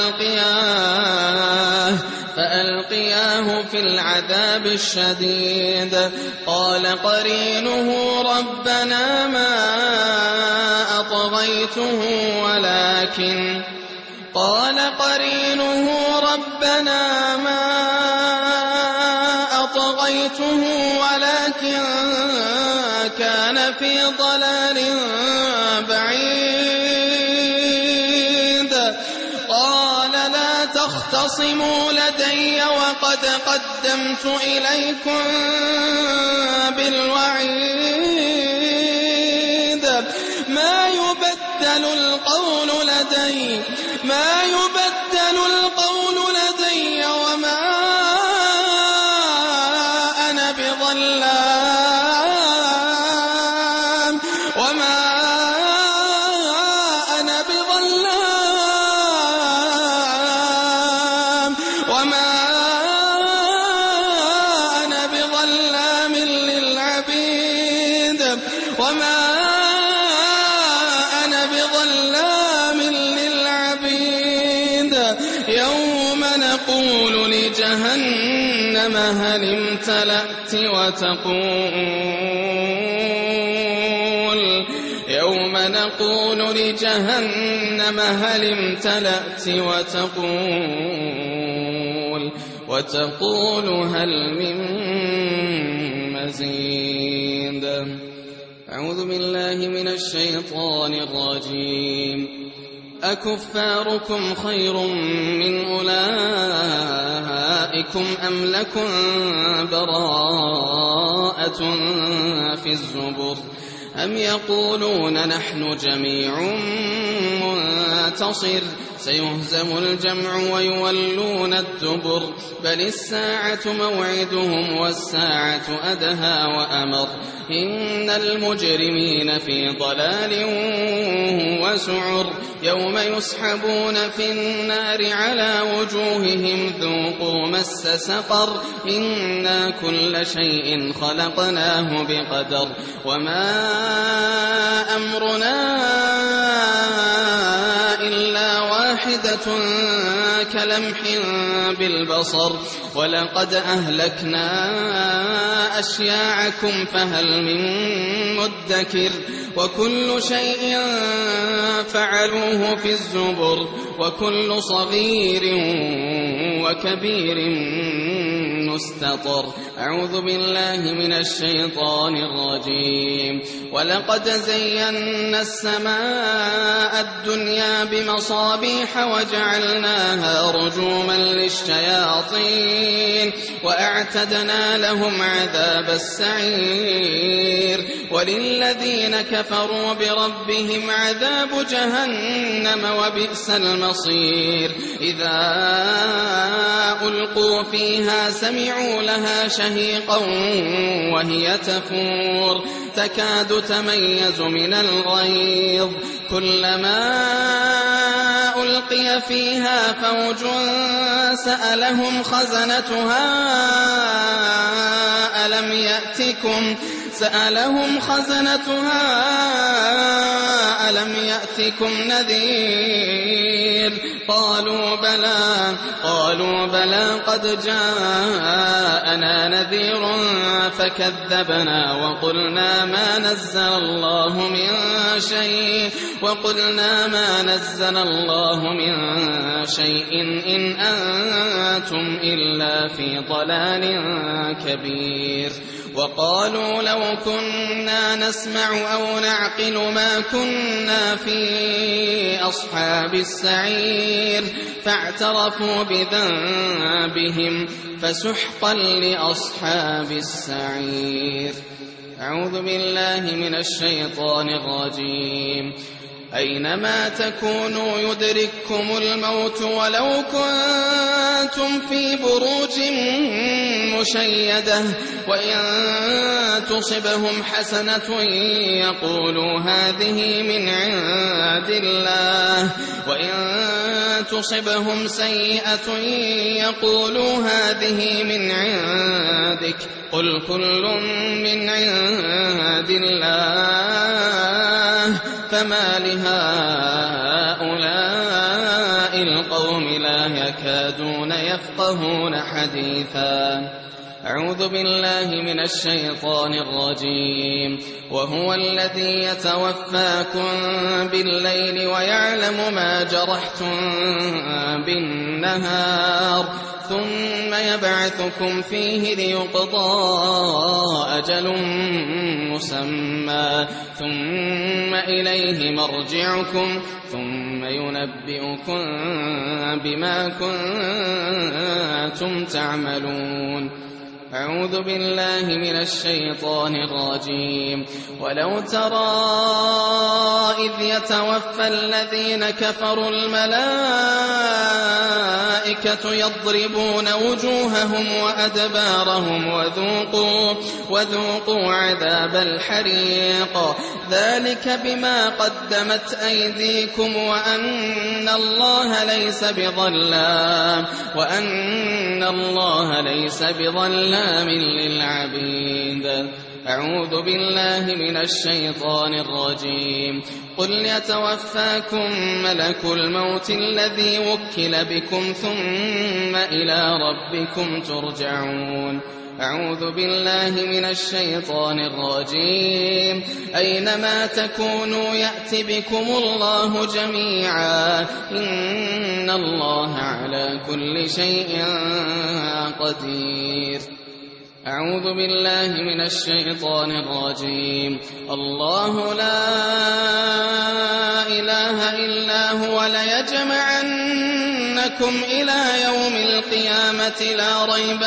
فألقياه فألقياه في العذاب الشديد. قال قرينه ربنا ما أطغيته ولكن قال قرينه ربنا ما أطغيته ولكن كان في ضلال بعيد. قال لا تختصموا لدي وقد قدمت إليكم بالوعيد ما يبدل القول لدي ما يبدل القول لدي وما أنا بظلام وما أنا بظلام وما أنا بظلام للعبيد وما أنا بظلام للعبيد. يوم نقول لجهنم هل امتلأت وتقول يوم نقول لجهنم هل امتلأت وتقول وتقول هل من مزيد. أعوذ بالله من الشيطان الرجيم. أكفاركم خير من أولئكم أم لكم براءة في الزبر أم يقولون نحن جميع منتصر سيهزم الجمع ويولون الدبر بل الساعة موعدهم والساعة أدهى وأمر إن المجرمين في ضلال وسعر يوم يسحبون في النار على وجوههم ذوقوا مس سقر إنا كل شيء خلقناه بقدر وما أمرنا إلا واحدة كلمح بالبصر ولقد أهلكنا أشياعكم فهل من مدكر وكل شيء فعلوه في الزبر وكل صغير وكبير مستطر. أعوذ بالله من الشيطان الرجيم. ولقد زينا السماء الدنيا بمصابيح وجعلناها رجوما للشياطين وأعتدنا لهم عذاب السعير وللذين كفروا كفروا بربهم عذاب جهنم وبئس المصير إذا ألقوا فيها سمعوا لها شهيقا وهي تفور تكاد تميز من الغيظ كلما ألقي فيها فوج سألهم خزنتها ألم يأتكم سألهم خزنتها ألم يأتكم نذير قالوا بلى قالوا بلى قد جاءنا نذير فكذبنا وقلنا ما نزل الله من شيء وقلنا ما نزل الله من شيء إن أنتم إلا في ضلال كبير وقالوا لو كنا نسمع أو نعقل ما كنا في أصحاب السعير فاعترفوا بذنبهم فسحقا لأصحاب السعير. أعوذ بالله من الشيطان الرجيم. أينما تكونوا يدرككم الموت ولو كنتم في بروج مشيدة وإن تصبهم حسنة يقولوا هذه من عند الله وإن تصبهم سيئة يقولوا هذه من عندك قل كل من عند الله فما لهؤلاء القوم لا يكادون يفقهون حديثا. أعوذ بالله من الشيطان الرجيم. وهو الذي يتوفاكم بالليل ويعلم ما جرحتم بالنهار ثم يبعثكم فيه ليقضى أجل مسمى ثم إليه مرجعكم ثم ينبئكم بما كنتم تعملون. أعوذ بالله من الشيطان الرجيم. ولو ترى إذ يتوفى الذين كفروا الملائكة يضربون وجوههم وأدبارهم وذوقوا, وذوقوا عذاب الحريق ذلك بما قدمت أيديكم وأن الله ليس بظلام وأن الله ليس بظلام للعبيد. أعوذ بالله من الشيطان الرجيم. قل يتوفاكم ملك الموت الذي وكل بكم ثم إلى ربكم ترجعون. أعوذ بالله من الشيطان الرجيم. أينما تكونوا يأت بكم الله جميعا إن الله على كل شيء قدير. أعوذ بالله من الشيطان الرجيم. الله لا إله إلا هو ليجمعنكم إلى يوم القيامة لا ريب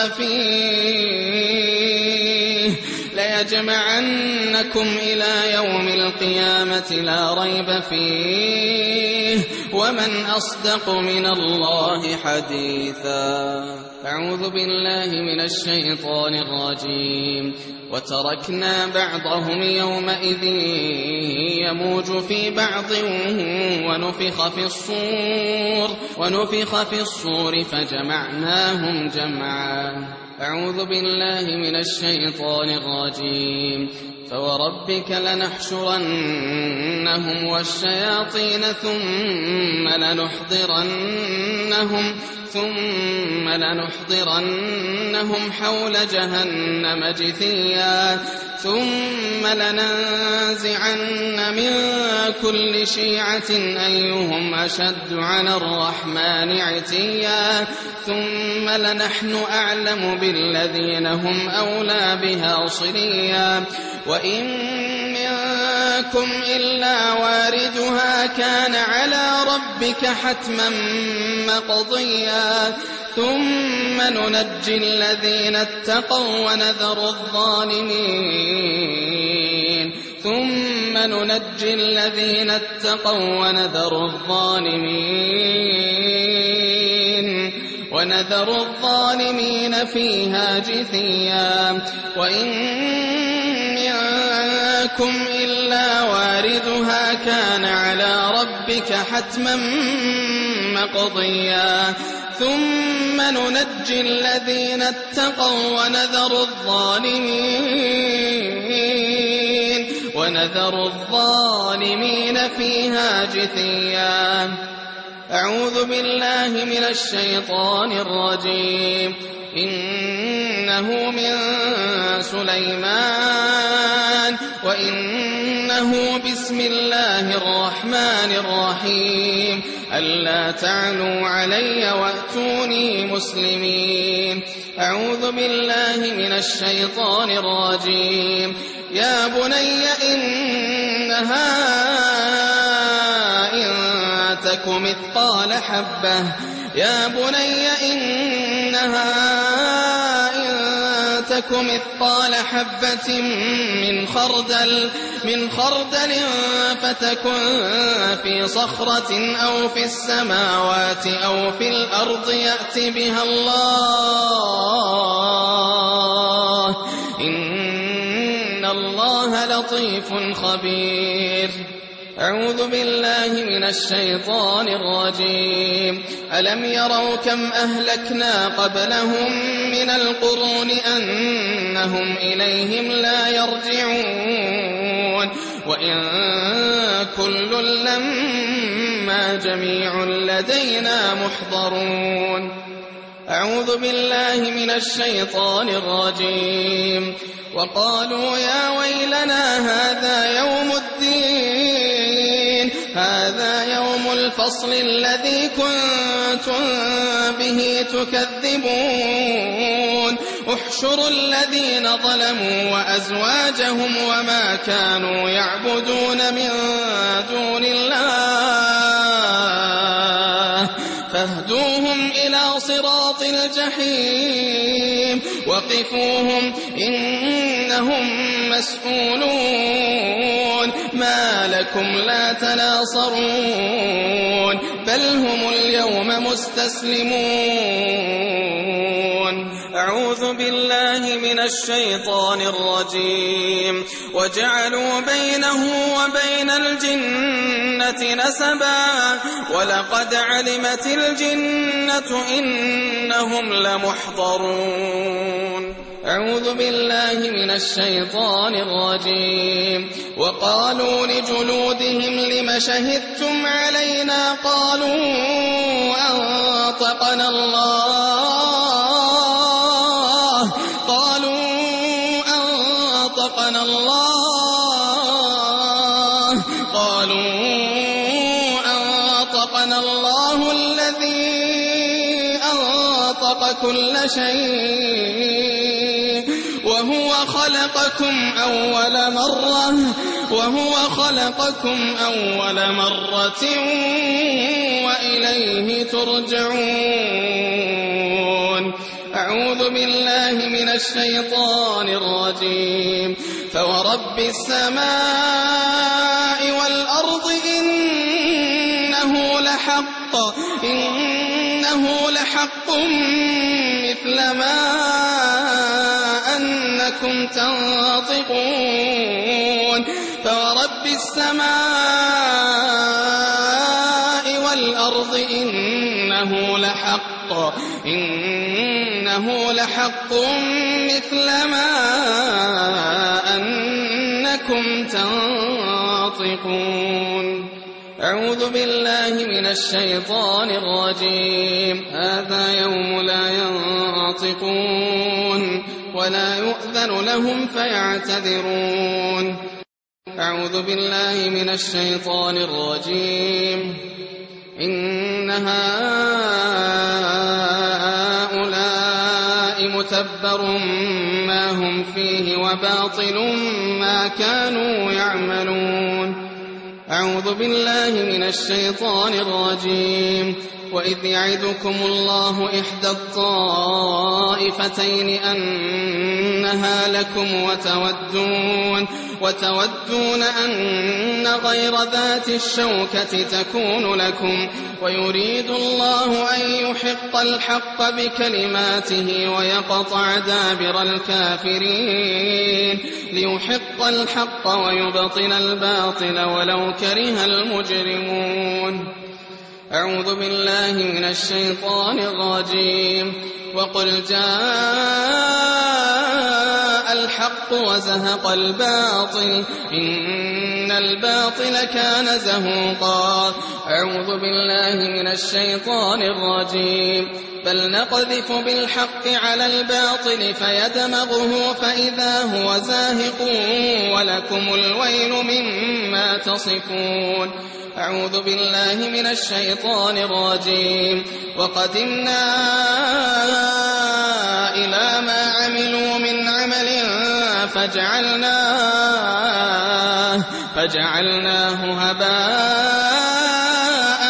فيه ليجمعنكم إلى يوم القيامة لا ريب فيه ومن أصدق من الله حديثا. أعوذ بالله من الشيطان الرجيم. وتركنا بعضهم يومئذ يموج في بعض ونفخ في الصور ونفخ في الصور فجمعناهم جمعا. أعوذ بالله من الشيطان الرجيم. فوربك لنحشرنهم والشياطين ثم لنحضرنهم ثم لنحضرنهم حول جهنم جثيا ثم لننزعن من كل شيعة أيهم أشد على الرحمن عتيا ثم لنحن أعلم بالذين هم أولى بها صليا وإن منكم إلا واردها كان على ربك حتما مقضيا ثم ننجي الذين اتقوا ونذر الظالمين ثم ننجي الذين اتقوا ونذر الظالمين ونذر الظالمين فيها جثيا وإن منكم إلا واردها كان على ربك حتما مقضيا ثم ننجي الذين اتقوا ونذر الظالمين ونذر الظالمين فيها جثيا. أعوذ بالله من الشيطان الرجيم. إنه من سليمان وإنه بسم الله الرحمن الرحيم. ألا تعلوا علي وأتوني مسلمين. أعوذ بالله من الشيطان الرجيم. يا بني إنها إن تك مثقال حبة يا بني إنها إن تك مثقال حبة من خردل من خردل فتكن في صخرة أو في السماوات أو في الأرض يأت بها الله إن الله لطيف خبير. أعوذ بالله من الشيطان الرجيم. ألم يروا كم أهلكنا قبلهم من القرون أنهم إليهم لا يرجعون وإن كل لما جميع لدينا محضرون. أعوذ بالله من الشيطان الرجيم. وقالوا يا ويلنا هذا يوم الدين هذا يوم الفصل الذي كنتم به تكذبون. احشروا الذين ظلموا وأزواجهم وما كانوا يعبدون من دون الله فاهدوهم إلى صراط الجحيم وقفوهم إنهم مسؤولون. ما لكم لا تناصرون بل هم اليوم مستسلمون. أعوذ بالله من الشيطان الرجيم. وجعلوا بينه وبين الجنة نسبا ولقد علمت الجنة إنهم لمحضرون. أعوذ بالله من الشيطان الرجيم. وقالوا لجلودهم لم شهدتم علينا قالوا أنطقنا الله قالوا أنطقنا الله قالوا أنطقنا الله الذي أنطق كل شيء وهو خلقكم أول مرة وهو خلقكم أول مرة وإليه ترجعون. أعوذ بالله من الشيطان الرجيم. فورب السماء والأرض إنه لحق إنه لحق مثل ما أنكم تنطقون. فورب السماء والأرض إنه لحق إنه لحق مثل ما أنكم تنطقون. أعوذ بالله من الشيطان الرجيم. هذا يوم لا ينطقون ولا يؤذن لهم فيعتذرون. أعوذ بالله من الشيطان الرجيم. إن هؤلاء متبر ما هم فيه وباطل ما كانوا يعملون. أعوذ بالله من الشيطان الرجيم. وإذ يعدكم الله إحدى الطائفتين أن إنها لكم وتودون, وتودون أن غير ذات الشوكة تكون لكم, ويريد الله أن يحق الحق بكلماته ويقطع دابر الكافرين, ليحق الحق ويبطل الباطل ولو كره المجرمون. أعوذ بالله من الشيطان الرجيم. وقل جاء الحق وزهق الباطل إن الباطل كان زهوقا. أعوذ بالله من الشيطان الرجيم. بل نقذف بالحق على الباطل فيدمغه فإذا هو زاهق ولكم الويل مما تصفون. أعوذ بالله من الشيطان الرجيم. وقدمنا إلى ما عملوا من عمل فجعلناه, فجعلناه هباء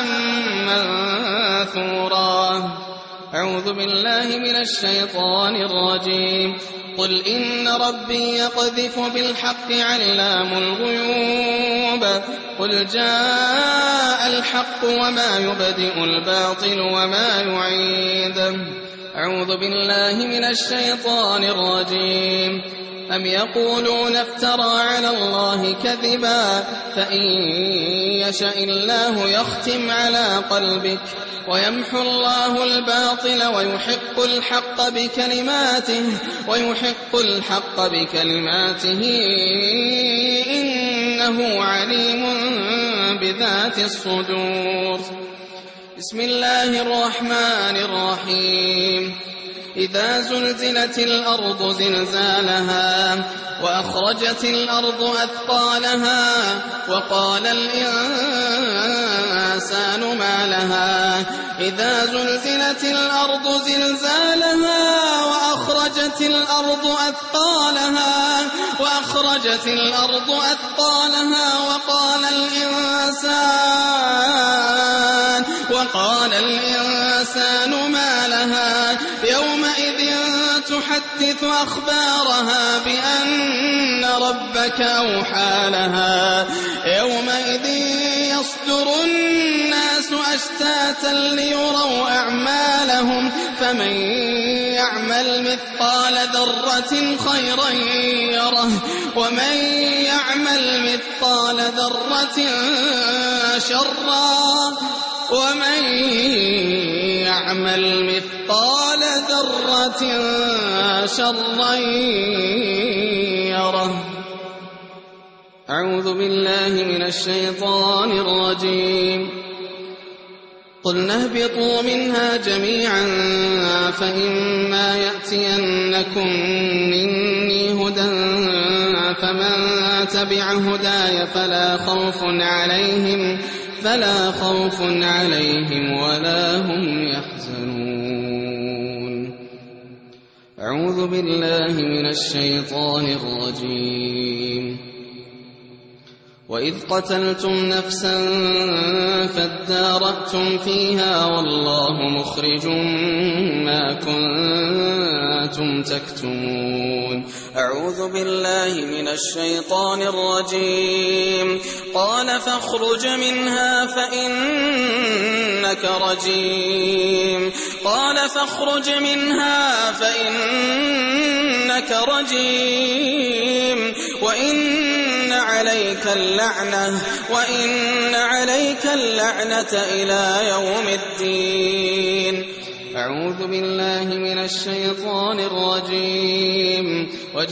منثورا. أعوذ بالله من الشيطان الرجيم. قل إن ربي يقذف بالحق علام الغيوب. قل جاء الحق وما يبدئ الباطل وما يعيد. أعوذ بالله من الشيطان الرجيم. أم يقولون افترى على الله كذبا فإن يشاء الله يختم على قلبك ويمحو الله الباطل ويحق الحق بكلماته ويحق الحق بكلماته إنه عليم بذات الصدور. بسم الله الرحمن الرحيم. إذا زلزلت الأرض زلزالها وأخرجت الأرض أثقالها وقال الإنسان ما لها. إذا زلزلت الأرض زلزالها وأخرجت الأرض أثقالها وأخرجت الأرض أثقالها وقال الإنسان وقال الإنسان ما لها. يومئذ تحدث أخبارها بأن ربك أوحى لها. يومئذ يصدر الناس أشتاتا ليروا أعمالهم فمن يعمل مثقال ذرة خيرا يره ومن يعمل مثقال ذرة شرا ومن يعمل مثقال ذرة شرا يره. أعوذ بالله من الشيطان الرجيم. قلنا اهبطوا منها جميعا فإما يأتينكم مني هدى فمن تبع هداي فلا خوف عليهم فلا خوف عليهم ولا هم يحزنون. أعوذ بالله من الشيطان الرجيم. وإذ قتلتم نفسا فادارأتم فيها والله مخرج ما كنتم تكتمون. أعوذ بالله من الشيطان الرجيم. قال فاخرج منها فإنك رجيم قال فاخرج منها فإنك رجيم وإن عليك اللعنة وإن عليك اللعنة إلى يوم الدين. أعوذ بالله من الشيطان الرجيم.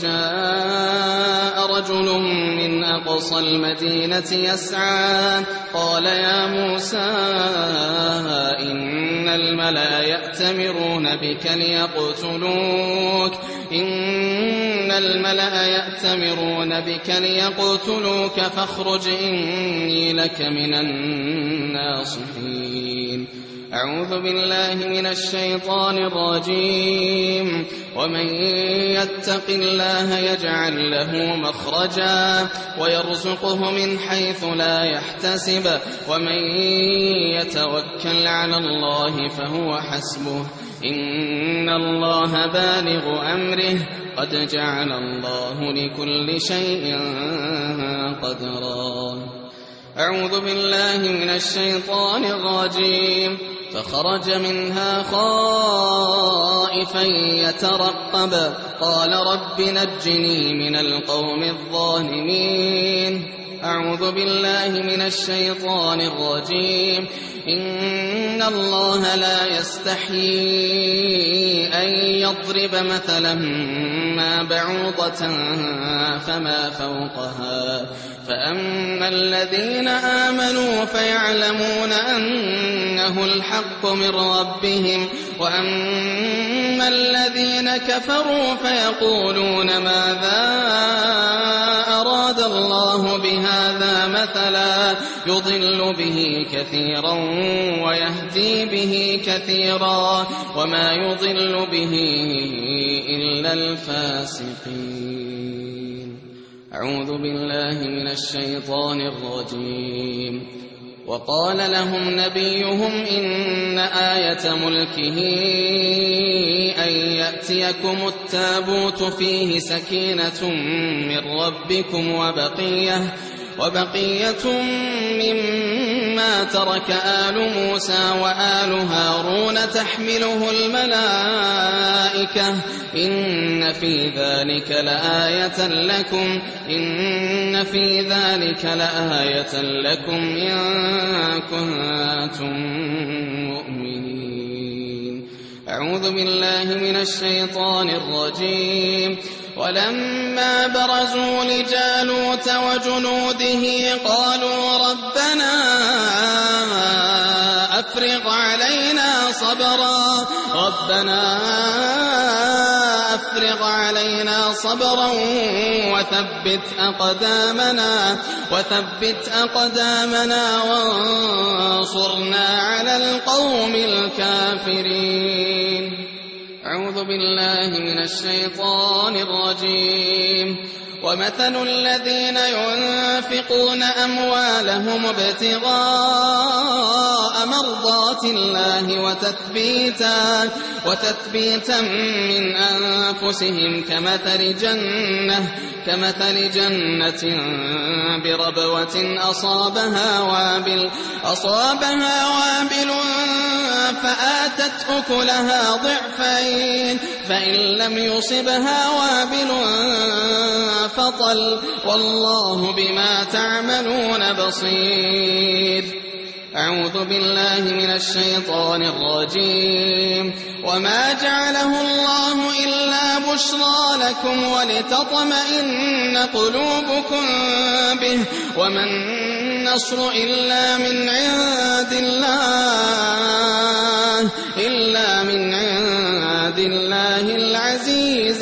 وجاء رجل من أقصى المدينة يسعى قال يا موسى إن الملأ يأتمرون بك ليقتلوك إن الملأ يأتمرون بك ليقتلوك فاخرج إني لك من الناصحين. أعوذ بالله من الشيطان الرجيم. ومن يتق الله يجعل له مخرجا ويرزقه من حيث لا يحتسب ومن يتوكل على الله فهو حسبه إن الله بالغ أمره قد جعل الله لكل شيء قدرا. أعوذ بالله من الشيطان الرجيم. فخرج منها خائفا يترقب قال رب نجني من القوم الظالمين. أعوذ بالله من الشيطان الرجيم. إن الله لا يستحيي أن يضرب مثلا ما بعوضة فما فوقها فأما الذين آمنوا فيعلمون أنه الحق من ربهم وأما الذين كفروا فيقولون ماذا أراد الله بهذا مثلا يضل به كثيرا ويهدي به كثيرا وما يضل به إلا الفاسقين. أعوذ بالله من الشيطان الرجيم. وقال لهم نبيهم إن آية ملكه أن يأتيكم التابوت فيه سكينة من ربكم وبقية وبقية مما ترك آل موسى وآل هارون تحمله الملائكة إن في ذلك لآية لكم إن في ذلك لآية لكم إن كنتم مؤمنين. أعوذ بالله من الشيطان الرجيم. ولما برزوا لجالوت وجنوده قالوا ربنا أفرغ علينا صبرا ربنا أفرغ علينا صبرا وثبت أقدامنا وثبت أقدامنا وانصرنا على القوم الكافرين. أعوذ بالله من الشيطان الرجيم. ومثل الذين ينفقون أموالهم ابتغاء مرضات الله وتثبيتا, وتثبيتا من أنفسهم كمثل جنة, كمثل جنة بربوة أصابها وابل, أصابها وابل فآتت أكلها ضعفين فإن لم يصبها وابل فطل والله بما تعملون بصير. أعوذ بالله من الشيطان الرجيم. وما جعله الله إلا بشرى لكم ولتطمئن قلوبكم به وما النصر إلا من عند الله إلا من عند الله العزيز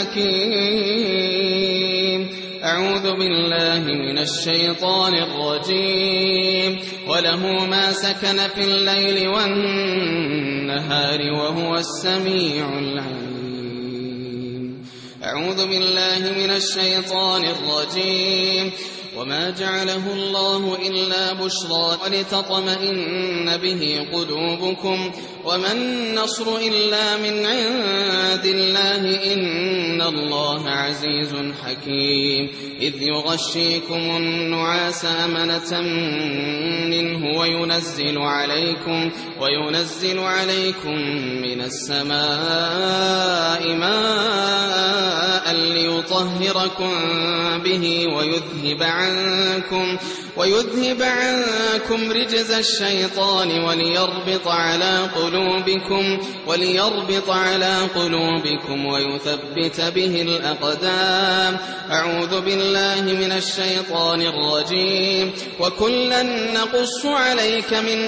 الحكيم. أعوذ بالله من الشيطان الرجيم. وله ما سكن في الليل والنهار وهو السميع العليم. أعوذ بالله من الشيطان الرجيم. وما جعله الله إلا بشرى ولتطمئن به قلوبكم وما النصر إلا من عند الله إن الله عزيز حكيم. إذ يغشيكم النعاس أمنة منه وينزل عليكم, وينزل عليكم من السماء ماء ليطهركم به ويذهب عنكم, ويذهب عنكم رجز الشيطان وليربط على قلوبكم, وليربط على قلوبكم ويثبت به الأقدام. أعوذ بالله من الشيطان الرجيم. وكلا نقص عليك من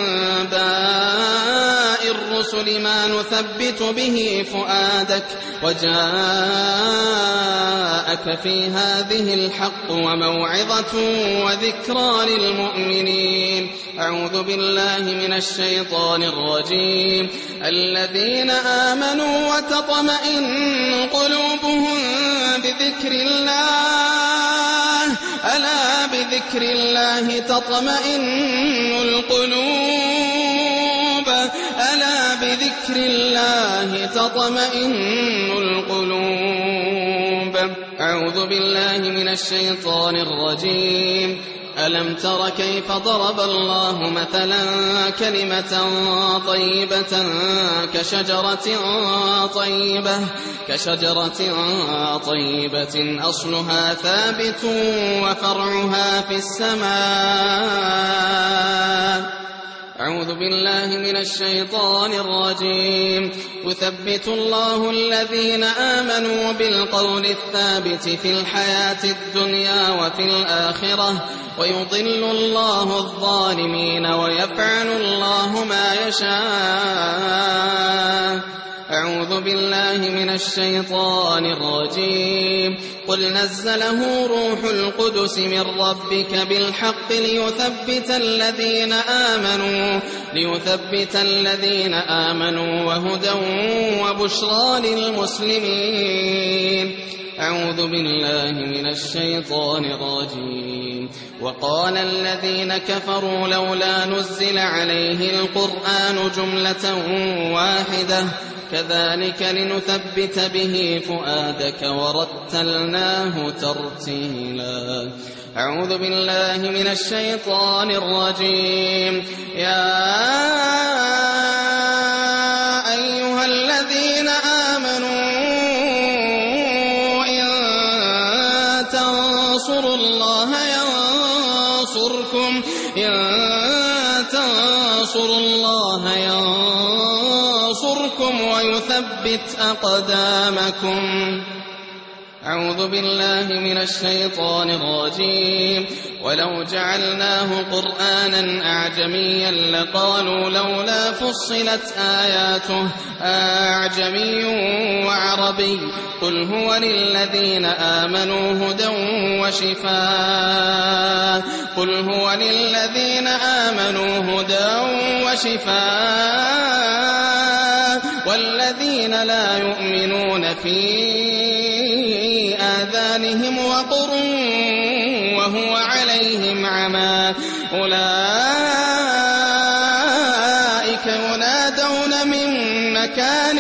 أنباء الرسل ما نثبت به فؤادك وجاءك في هذه الحق وموعظة وذكرى للمؤمنين. أعوذ بالله من الشيطان الرجيم. الذين آمنوا وتطمئن قلوبهم بذكر الله ألا بذكر الله تطمئن القلوب ألا بذكر الله تطمئن القلوب أعوذ بالله من الشيطان الرجيم. ألم تر كيف ضرب الله مثلا كلمة طيبة كشجرة طيبة كشجرة طيبة أصلها ثابت وفرعها في السماء. أعوذ بالله من الشيطان الرجيم. يثبت الله الذين آمنوا بالقول الثابت في الحياة الدنيا وفي الآخرة ويضل الله الظالمين ويفعل الله ما يشاء. أعوذ بالله من الشيطان الرجيم. قل نزله روح القدس من ربك بالحق ليثبت الذين آمنوا ليثبت الذين آمنوا وهدى وبشرى للمسلمين. أعوذ بالله من الشيطان الرجيم. وقال الذين كفروا لولا نزل عليه القرآن جملة واحدة كذلك لنثبت به فؤادك ورتلناه ترتيلا. أعوذ بالله من الشيطان الرجيم. يا أيها الذين آمنوا إن تنصروا الله ينصركم إن تنصروا الله ينصركم ويثبت أقدامكم. أعوذ بالله من الشيطان الرجيم. ولو جعلناه قرآنا أعجميا لقالوا لولا فصلت آياته أعجمي وعربي قل هو للذين آمنوا هدى وشفاء قل هو للذين آمنوا هدى وشفاء والذين لا يؤمنون في آذانهم وقر وهو عليهم عمى أولئك ينادون من مكان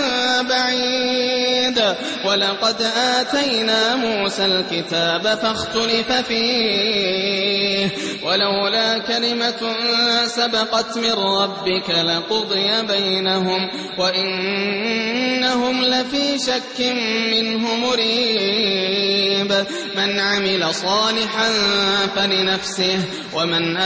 بعيد. ولقد آتينا موسى الكتاب فاختلف فيه ولولا كلمة سبقت من ربك لقضي بينهم وإنهم لفي شك منه مريب. من عمل صالحا فلنفسه ومن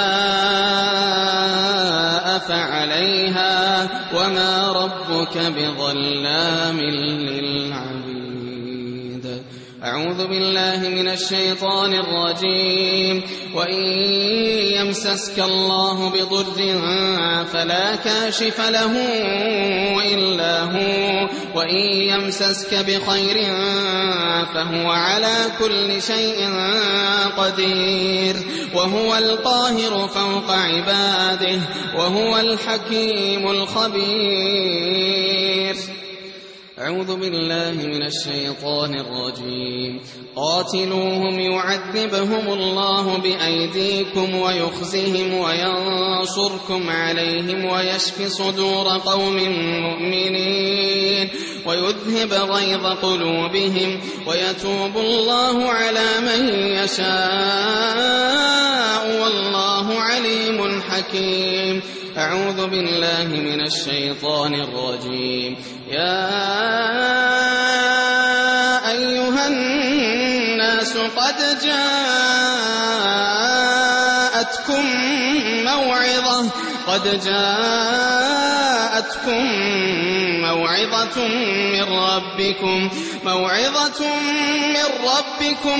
أساء فعليها وما ربك بظلام للعبيد. أعوذ بالله من الشيطان الرجيم. وإن يمسسك الله بضر فلا كاشف له إلا هو وإن يمسسك بخير فهو على كل شيء قدير وهو القاهر فوق عباده وهو الحكيم الخبير. أعوذ بالله من الشيطان الرجيم. قاتلوهم يعذبهم الله بأيديكم ويخزهم وينصركم عليهم ويشف صدور قوم مؤمنين ويذهب غيظ قلوبهم ويتوب الله على من يشاء والله عليم حكيم. أعوذ بالله من الشيطان الرجيم. يا أيها الناس قد جاءتكم موعظة قد جاءتكم موعظة من ربكم موعظة من ربكم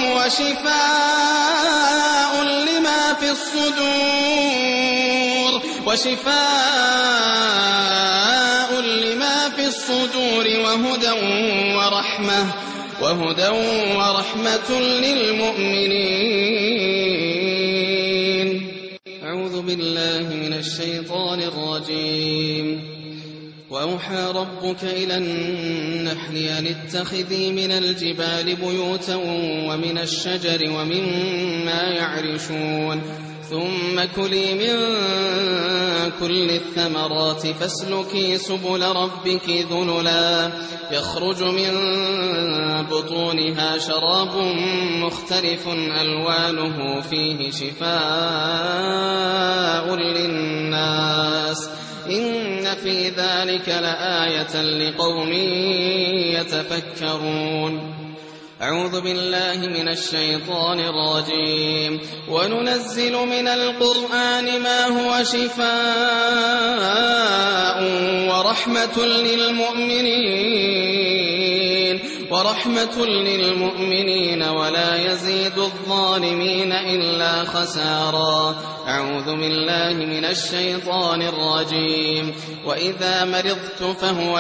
وشفاء لما في الصدور وشفاء لما في الصدور وهدى ورحمة وهدى ورحمة للمؤمنين. أعوذ بالله من الشيطان الرجيم. وأوحى ربك إلى النحل أن اتخذي من الجبال بيوتا ومن الشجر ومما يعرشون ثم كلي من كل الثمرات فاسلكي سبل ربك ذللا يخرج من بطونها شراب مختلف ألوانه فيه شفاء للناس إن في ذلك لآية لقوم يتفكرون. أعوذ بالله من الشيطان الرجيم. وننزل من القرآن ما هو شفاء ورحمة للمؤمنين ورحمة للمؤمنين ولا يزيد الظالمين إلا خسارا. أعوذ بالله من الشيطان الرجيم. وإذا مرضت فهو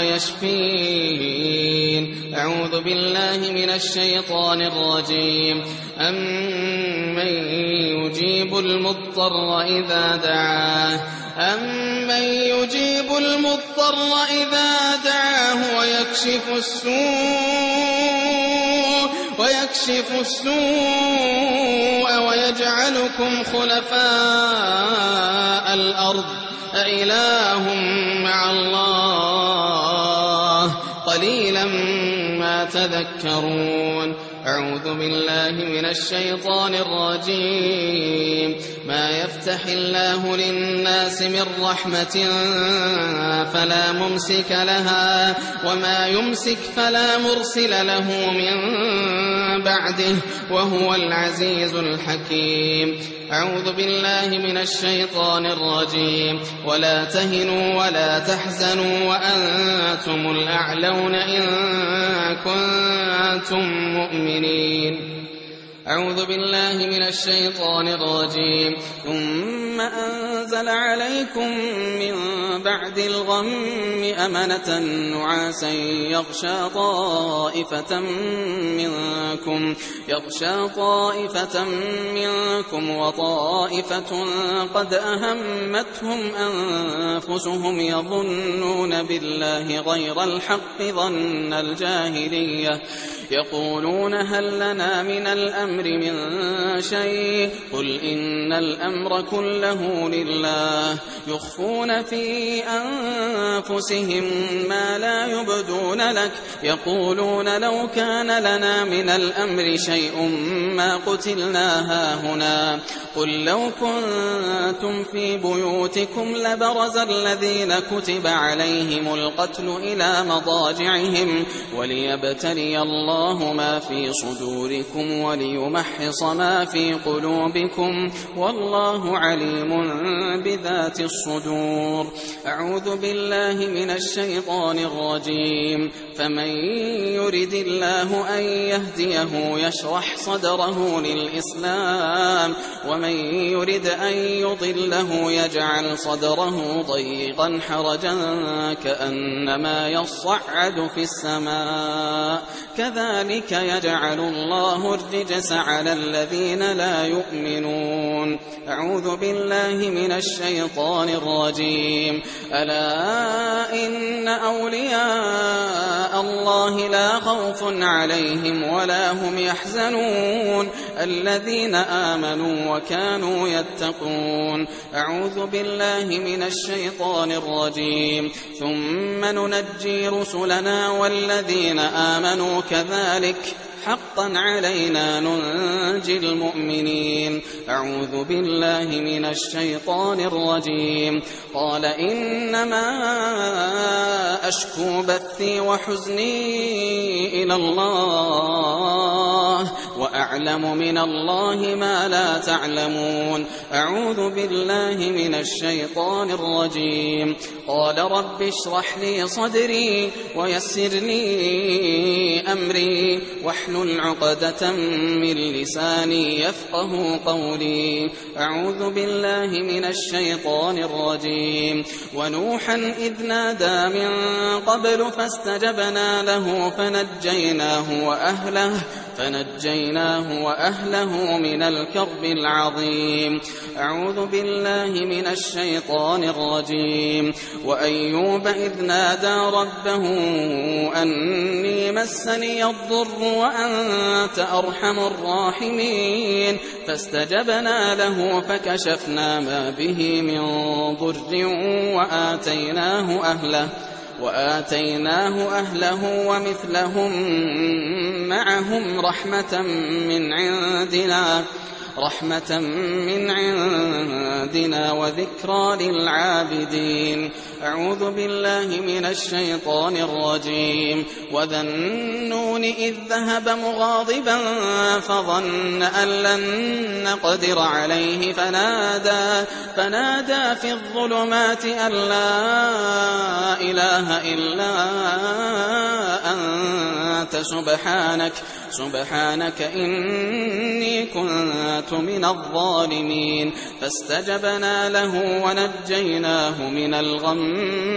يشفين. أعوذ بالله من الشيطان الرجيم. أمن يجيب المضطر إذا دعاه أمن يجيب المضطر إذا دعاه ويكشف السوء ويكشف السوء ويجعلكم خلفاء الأرض أإله مع الله قليلا ما تذكرون. أعوذ بالله من الشيطان الرجيم. ما يفتح الله للناس من رحمة فلا ممسك لها وما يمسك فلا مرسل له من بعده وهو العزيز الحكيم. أعوذ بالله من الشيطان الرجيم. ولا تهنوا ولا تحزنوا وأنتم الأعلون إن كنتم مؤمنين. أعوذ بالله من الشيطان الرجيم. ثم أنزل عليكم من بعد الغم أمنة نعاسا يغشى طائفة منكم يغشى طائفة منكم وطائفة قد أهمتهم أنفسهم يظنون بالله غير الحق ظن الجاهلية يقولون هل لنا من الأمر من شيء قل إن الأمر كله لله يخفون في أنفسهم ما لا يبدون لك يقولون لو كان لنا من الأمر شيء ما قتلنا هاهنا قل لو كنتم في بيوتكم لبرز الذين كتب عليهم القتل إلى مضاجعهم وليبتلي الله ما في صدوركم وليمحص ما في قلوبكم والله عليم بذات الصدور. أعوذ بالله من الشيطان الرجيم. فمن يرد الله أن يهديه يشرح صدره للإسلام ومن يرد أن يضله يجعل صدره ضيقا حرجا كأنما يصعد في السماء كذلك يجعل الله الرجس على الذين لا يؤمنون. أعوذ بالله من الشيطان الرجيم. ألا إن أولياء الله لا خوف عليهم ولا هم يحزنون الذين آمنوا وكانوا يتقون. أعوذ بالله من الشيطان الرجيم. ثم ننجي رسلنا والذين آمنوا كذلك حقا علينا ننجي المؤمنين. أعوذ بالله من الشيطان الرجيم. قال إنما أشكو بثي وحزني إلى الله وأعلم من الله ما لا تعلمون. أعوذ بالله من الشيطان الرجيم. قال رب اشرح لي صدري ويسر لي أمري واحلل عقدة من لساني يفقه قولي. أعوذ بالله من الشيطان الرجيم. ونوحا إذ نادى من قبل فاستجبنا له فنجيناه وأهله فنجيناه وأهله من الكرب العظيم. أعوذ بالله من الشيطان الرجيم. وأيوب إذ نادى ربه أني مسني الضر وأنت وأنت أرحم الراحمين فاستجبنا له فكشفنا ما به من ضر وآتيناه أهله وآتيناه أهله ومثلهم معهم رحمة من عندنا رحمة من عندنا وذكرى للعابدين. أعوذ بالله من الشيطان الرجيم. وذا النون إذ ذهب مغاضبا فظن أن لن نقدر عليه فنادى, فنادى في الظلمات أن لا إله إلا أنت سبحانك سبحانك إني كنت من الظالمين فاستجبنا له ونجيناه من الغم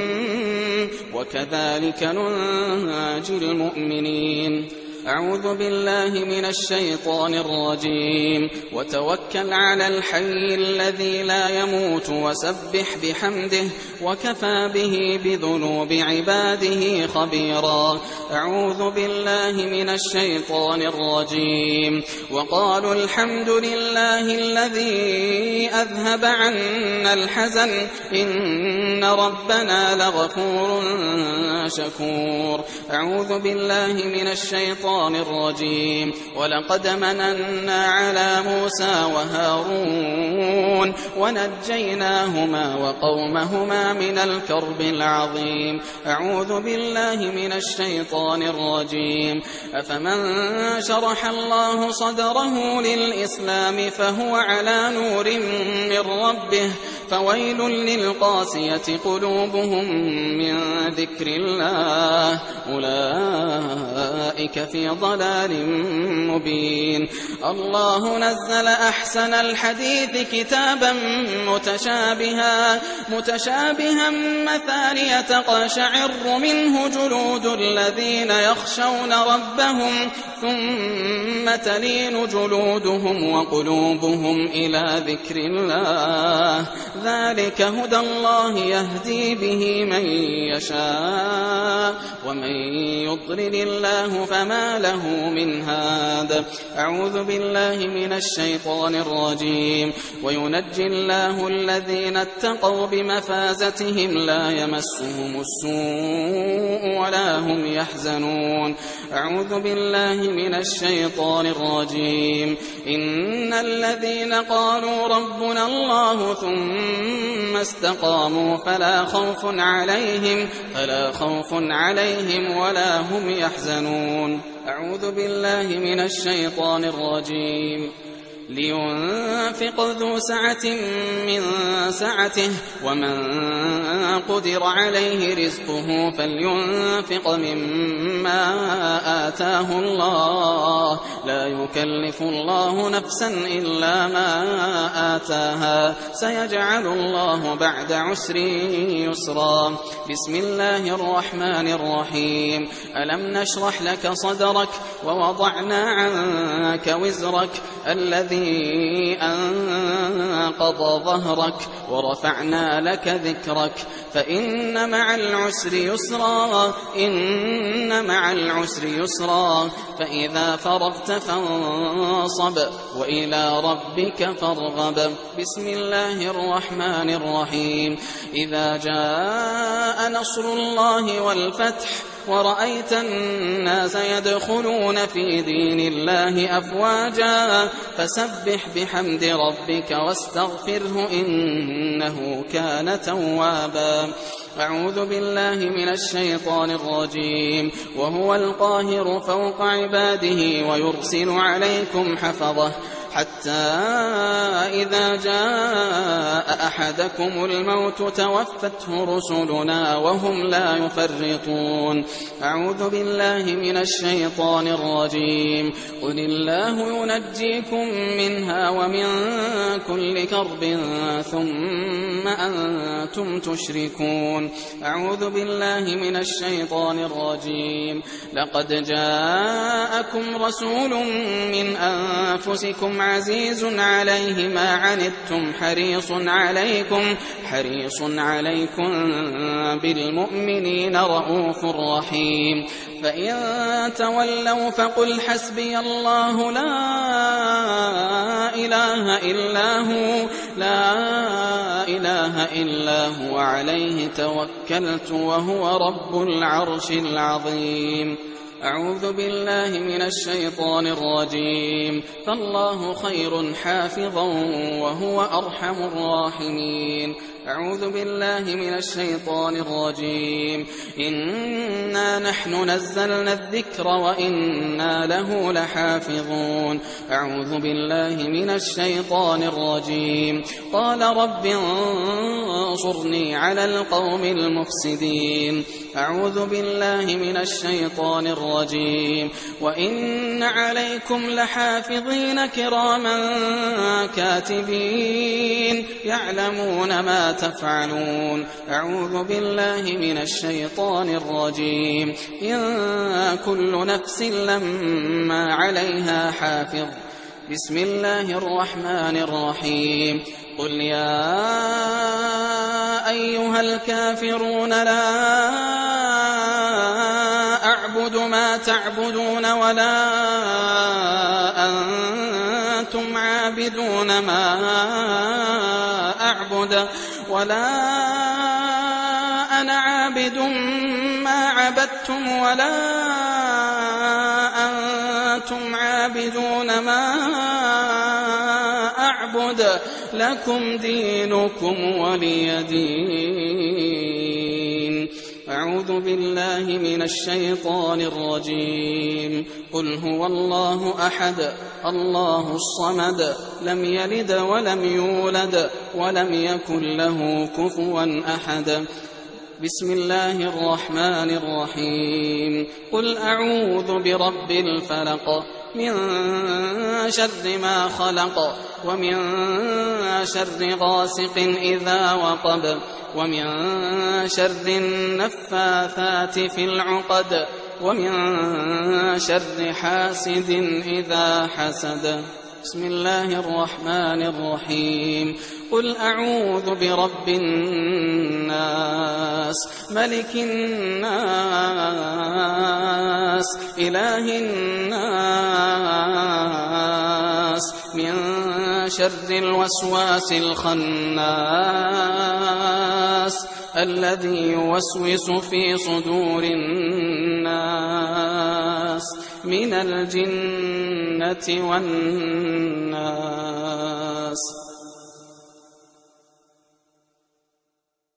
وكذلك ننجي المؤمنين. أعوذ بالله من الشيطان الرجيم. وتوكل على الحي الذي لا يموت وسبح بحمده وكفى به بذنوب عباده خبيرا. أعوذ بالله من الشيطان الرجيم. وقالوا الحمد لله الذي أذهب عنا الحزن إن ربنا لغفور شكور. أعوذ بالله من الشيطان الرجيم. ولقد مننا على موسى وهارون ونجيناهما وقومهما من الكرب العظيم. أعوذ بالله من الشيطان الرجيم. أفمن شرح الله صدره للإسلام فهو على نور من ربه فويل للقاسية قلوبهم من ذكر الله أولئك في ضلال مبين. الله نزل أحسن الحديث كتابا متشابها متشابها مثانية تقشعر منه جلود الذين يخشون ربهم ثم تلين جلودهم وقلوبهم إلى ذكر الله ذلك هدى الله يهدي به من يشاء ومن يضلل الله فما له من هاد. أعوذ بالله من الشيطان الرجيم. وينجي الله الذين اتقوا بمفازتهم لا يمسهم السوء ولا هم يحزنون. أعوذ بالله من الشيطان الرجيم. إن الذين قالوا ربنا الله ثم استقاموا فلا خوف عليهم فلا خوف عليهم ولا هم يحزنون. أعوذ بالله من الشيطان الرجيم. لينفق ذو سعة من سعته ومن قدر عليه رزقه فلينفق مما آتاه الله لا يكلف الله نفسا إلا ما آتاها سيجعل الله بعد عسر يسرا. بسم الله الرحمن الرحيم. ألم نشرح لك صدرك ووضعنا عنك وزرك الذي أنقض ظهرك ورفعنا لك ذكرك فإن مع العسر يسرا إن مع العسر يسرا فإذا فرغت فانصب وإلى ربك فارغب. بسم الله الرحمن الرحيم. إذا جاء نصر الله والفتح ورأيت الناس يدخلون في دين الله أفواجا فسبح بحمد ربك واستغفره إنه كان توابا. أعوذ بالله من الشيطان الرجيم. وهو القاهر فوق عباده ويرسل عليكم حفظه حتى إذا جاء أحدكم الموت توفته رسلنا وهم لا يفرطون. أعوذ بالله من الشيطان الرجيم. قل الله ينجيكم منها ومن كل كرب ثم أنتم تشركون. أعوذ بالله من الشيطان الرجيم. لقد جاءكم رسول من أنفسكم عزيز عليه ما عنتم حريص عليكم حريص عليكم بالمؤمنين رؤوف رحيم. فإن تولوا فقل حسبي الله لا إله إلا هو لا إله إلا هو عليه توكلت وهو رب العرش العظيم. أعوذ بالله من الشيطان الرجيم. فالله خير حافظا وهو أرحم الراحمين. أعوذ بالله من الشيطان الرجيم. إنا نحن نزلنا الذكر وإنا له لحافظون. أعوذ بالله من الشيطان الرجيم. قال رب انصرني على القوم المفسدين. أعوذ بالله من الشيطان الرجيم. وإن عليكم لحافظين كراما كاتبين يعلمون ما تفعلون. أعوذ بالله من الشيطان الرجيم. إن كل نفس لما عليها حافظ. بسم الله الرحمن الرحيم. قل يا أيها الكافرون لا أعبد ما تعبدون ولا أنتم عابدون ما أعبد ولا أنا عابد ما عبدتم ولا أنتم عابدون ما أعبد لكم دينكم ولي دين. أعوذ بالله من الشيطان الرجيم. قل هو الله أحد الله الصمد لم يلد ولم يولد ولم يكن له كفوا أحد. بسم الله الرحمن الرحيم. قل أعوذ برب الفلق من شر ما خلق ومن شر غاسق إذا وقب ومن شر النفاثات في العقد ومن شر حاسد إذا حسد. بسم الله الرحمن الرحيم. قل أعوذ برب الناس ملك الناس إله الناس من شر الوسواس الخناس الذي يوسوس في صدور الناس من الجنة والناس.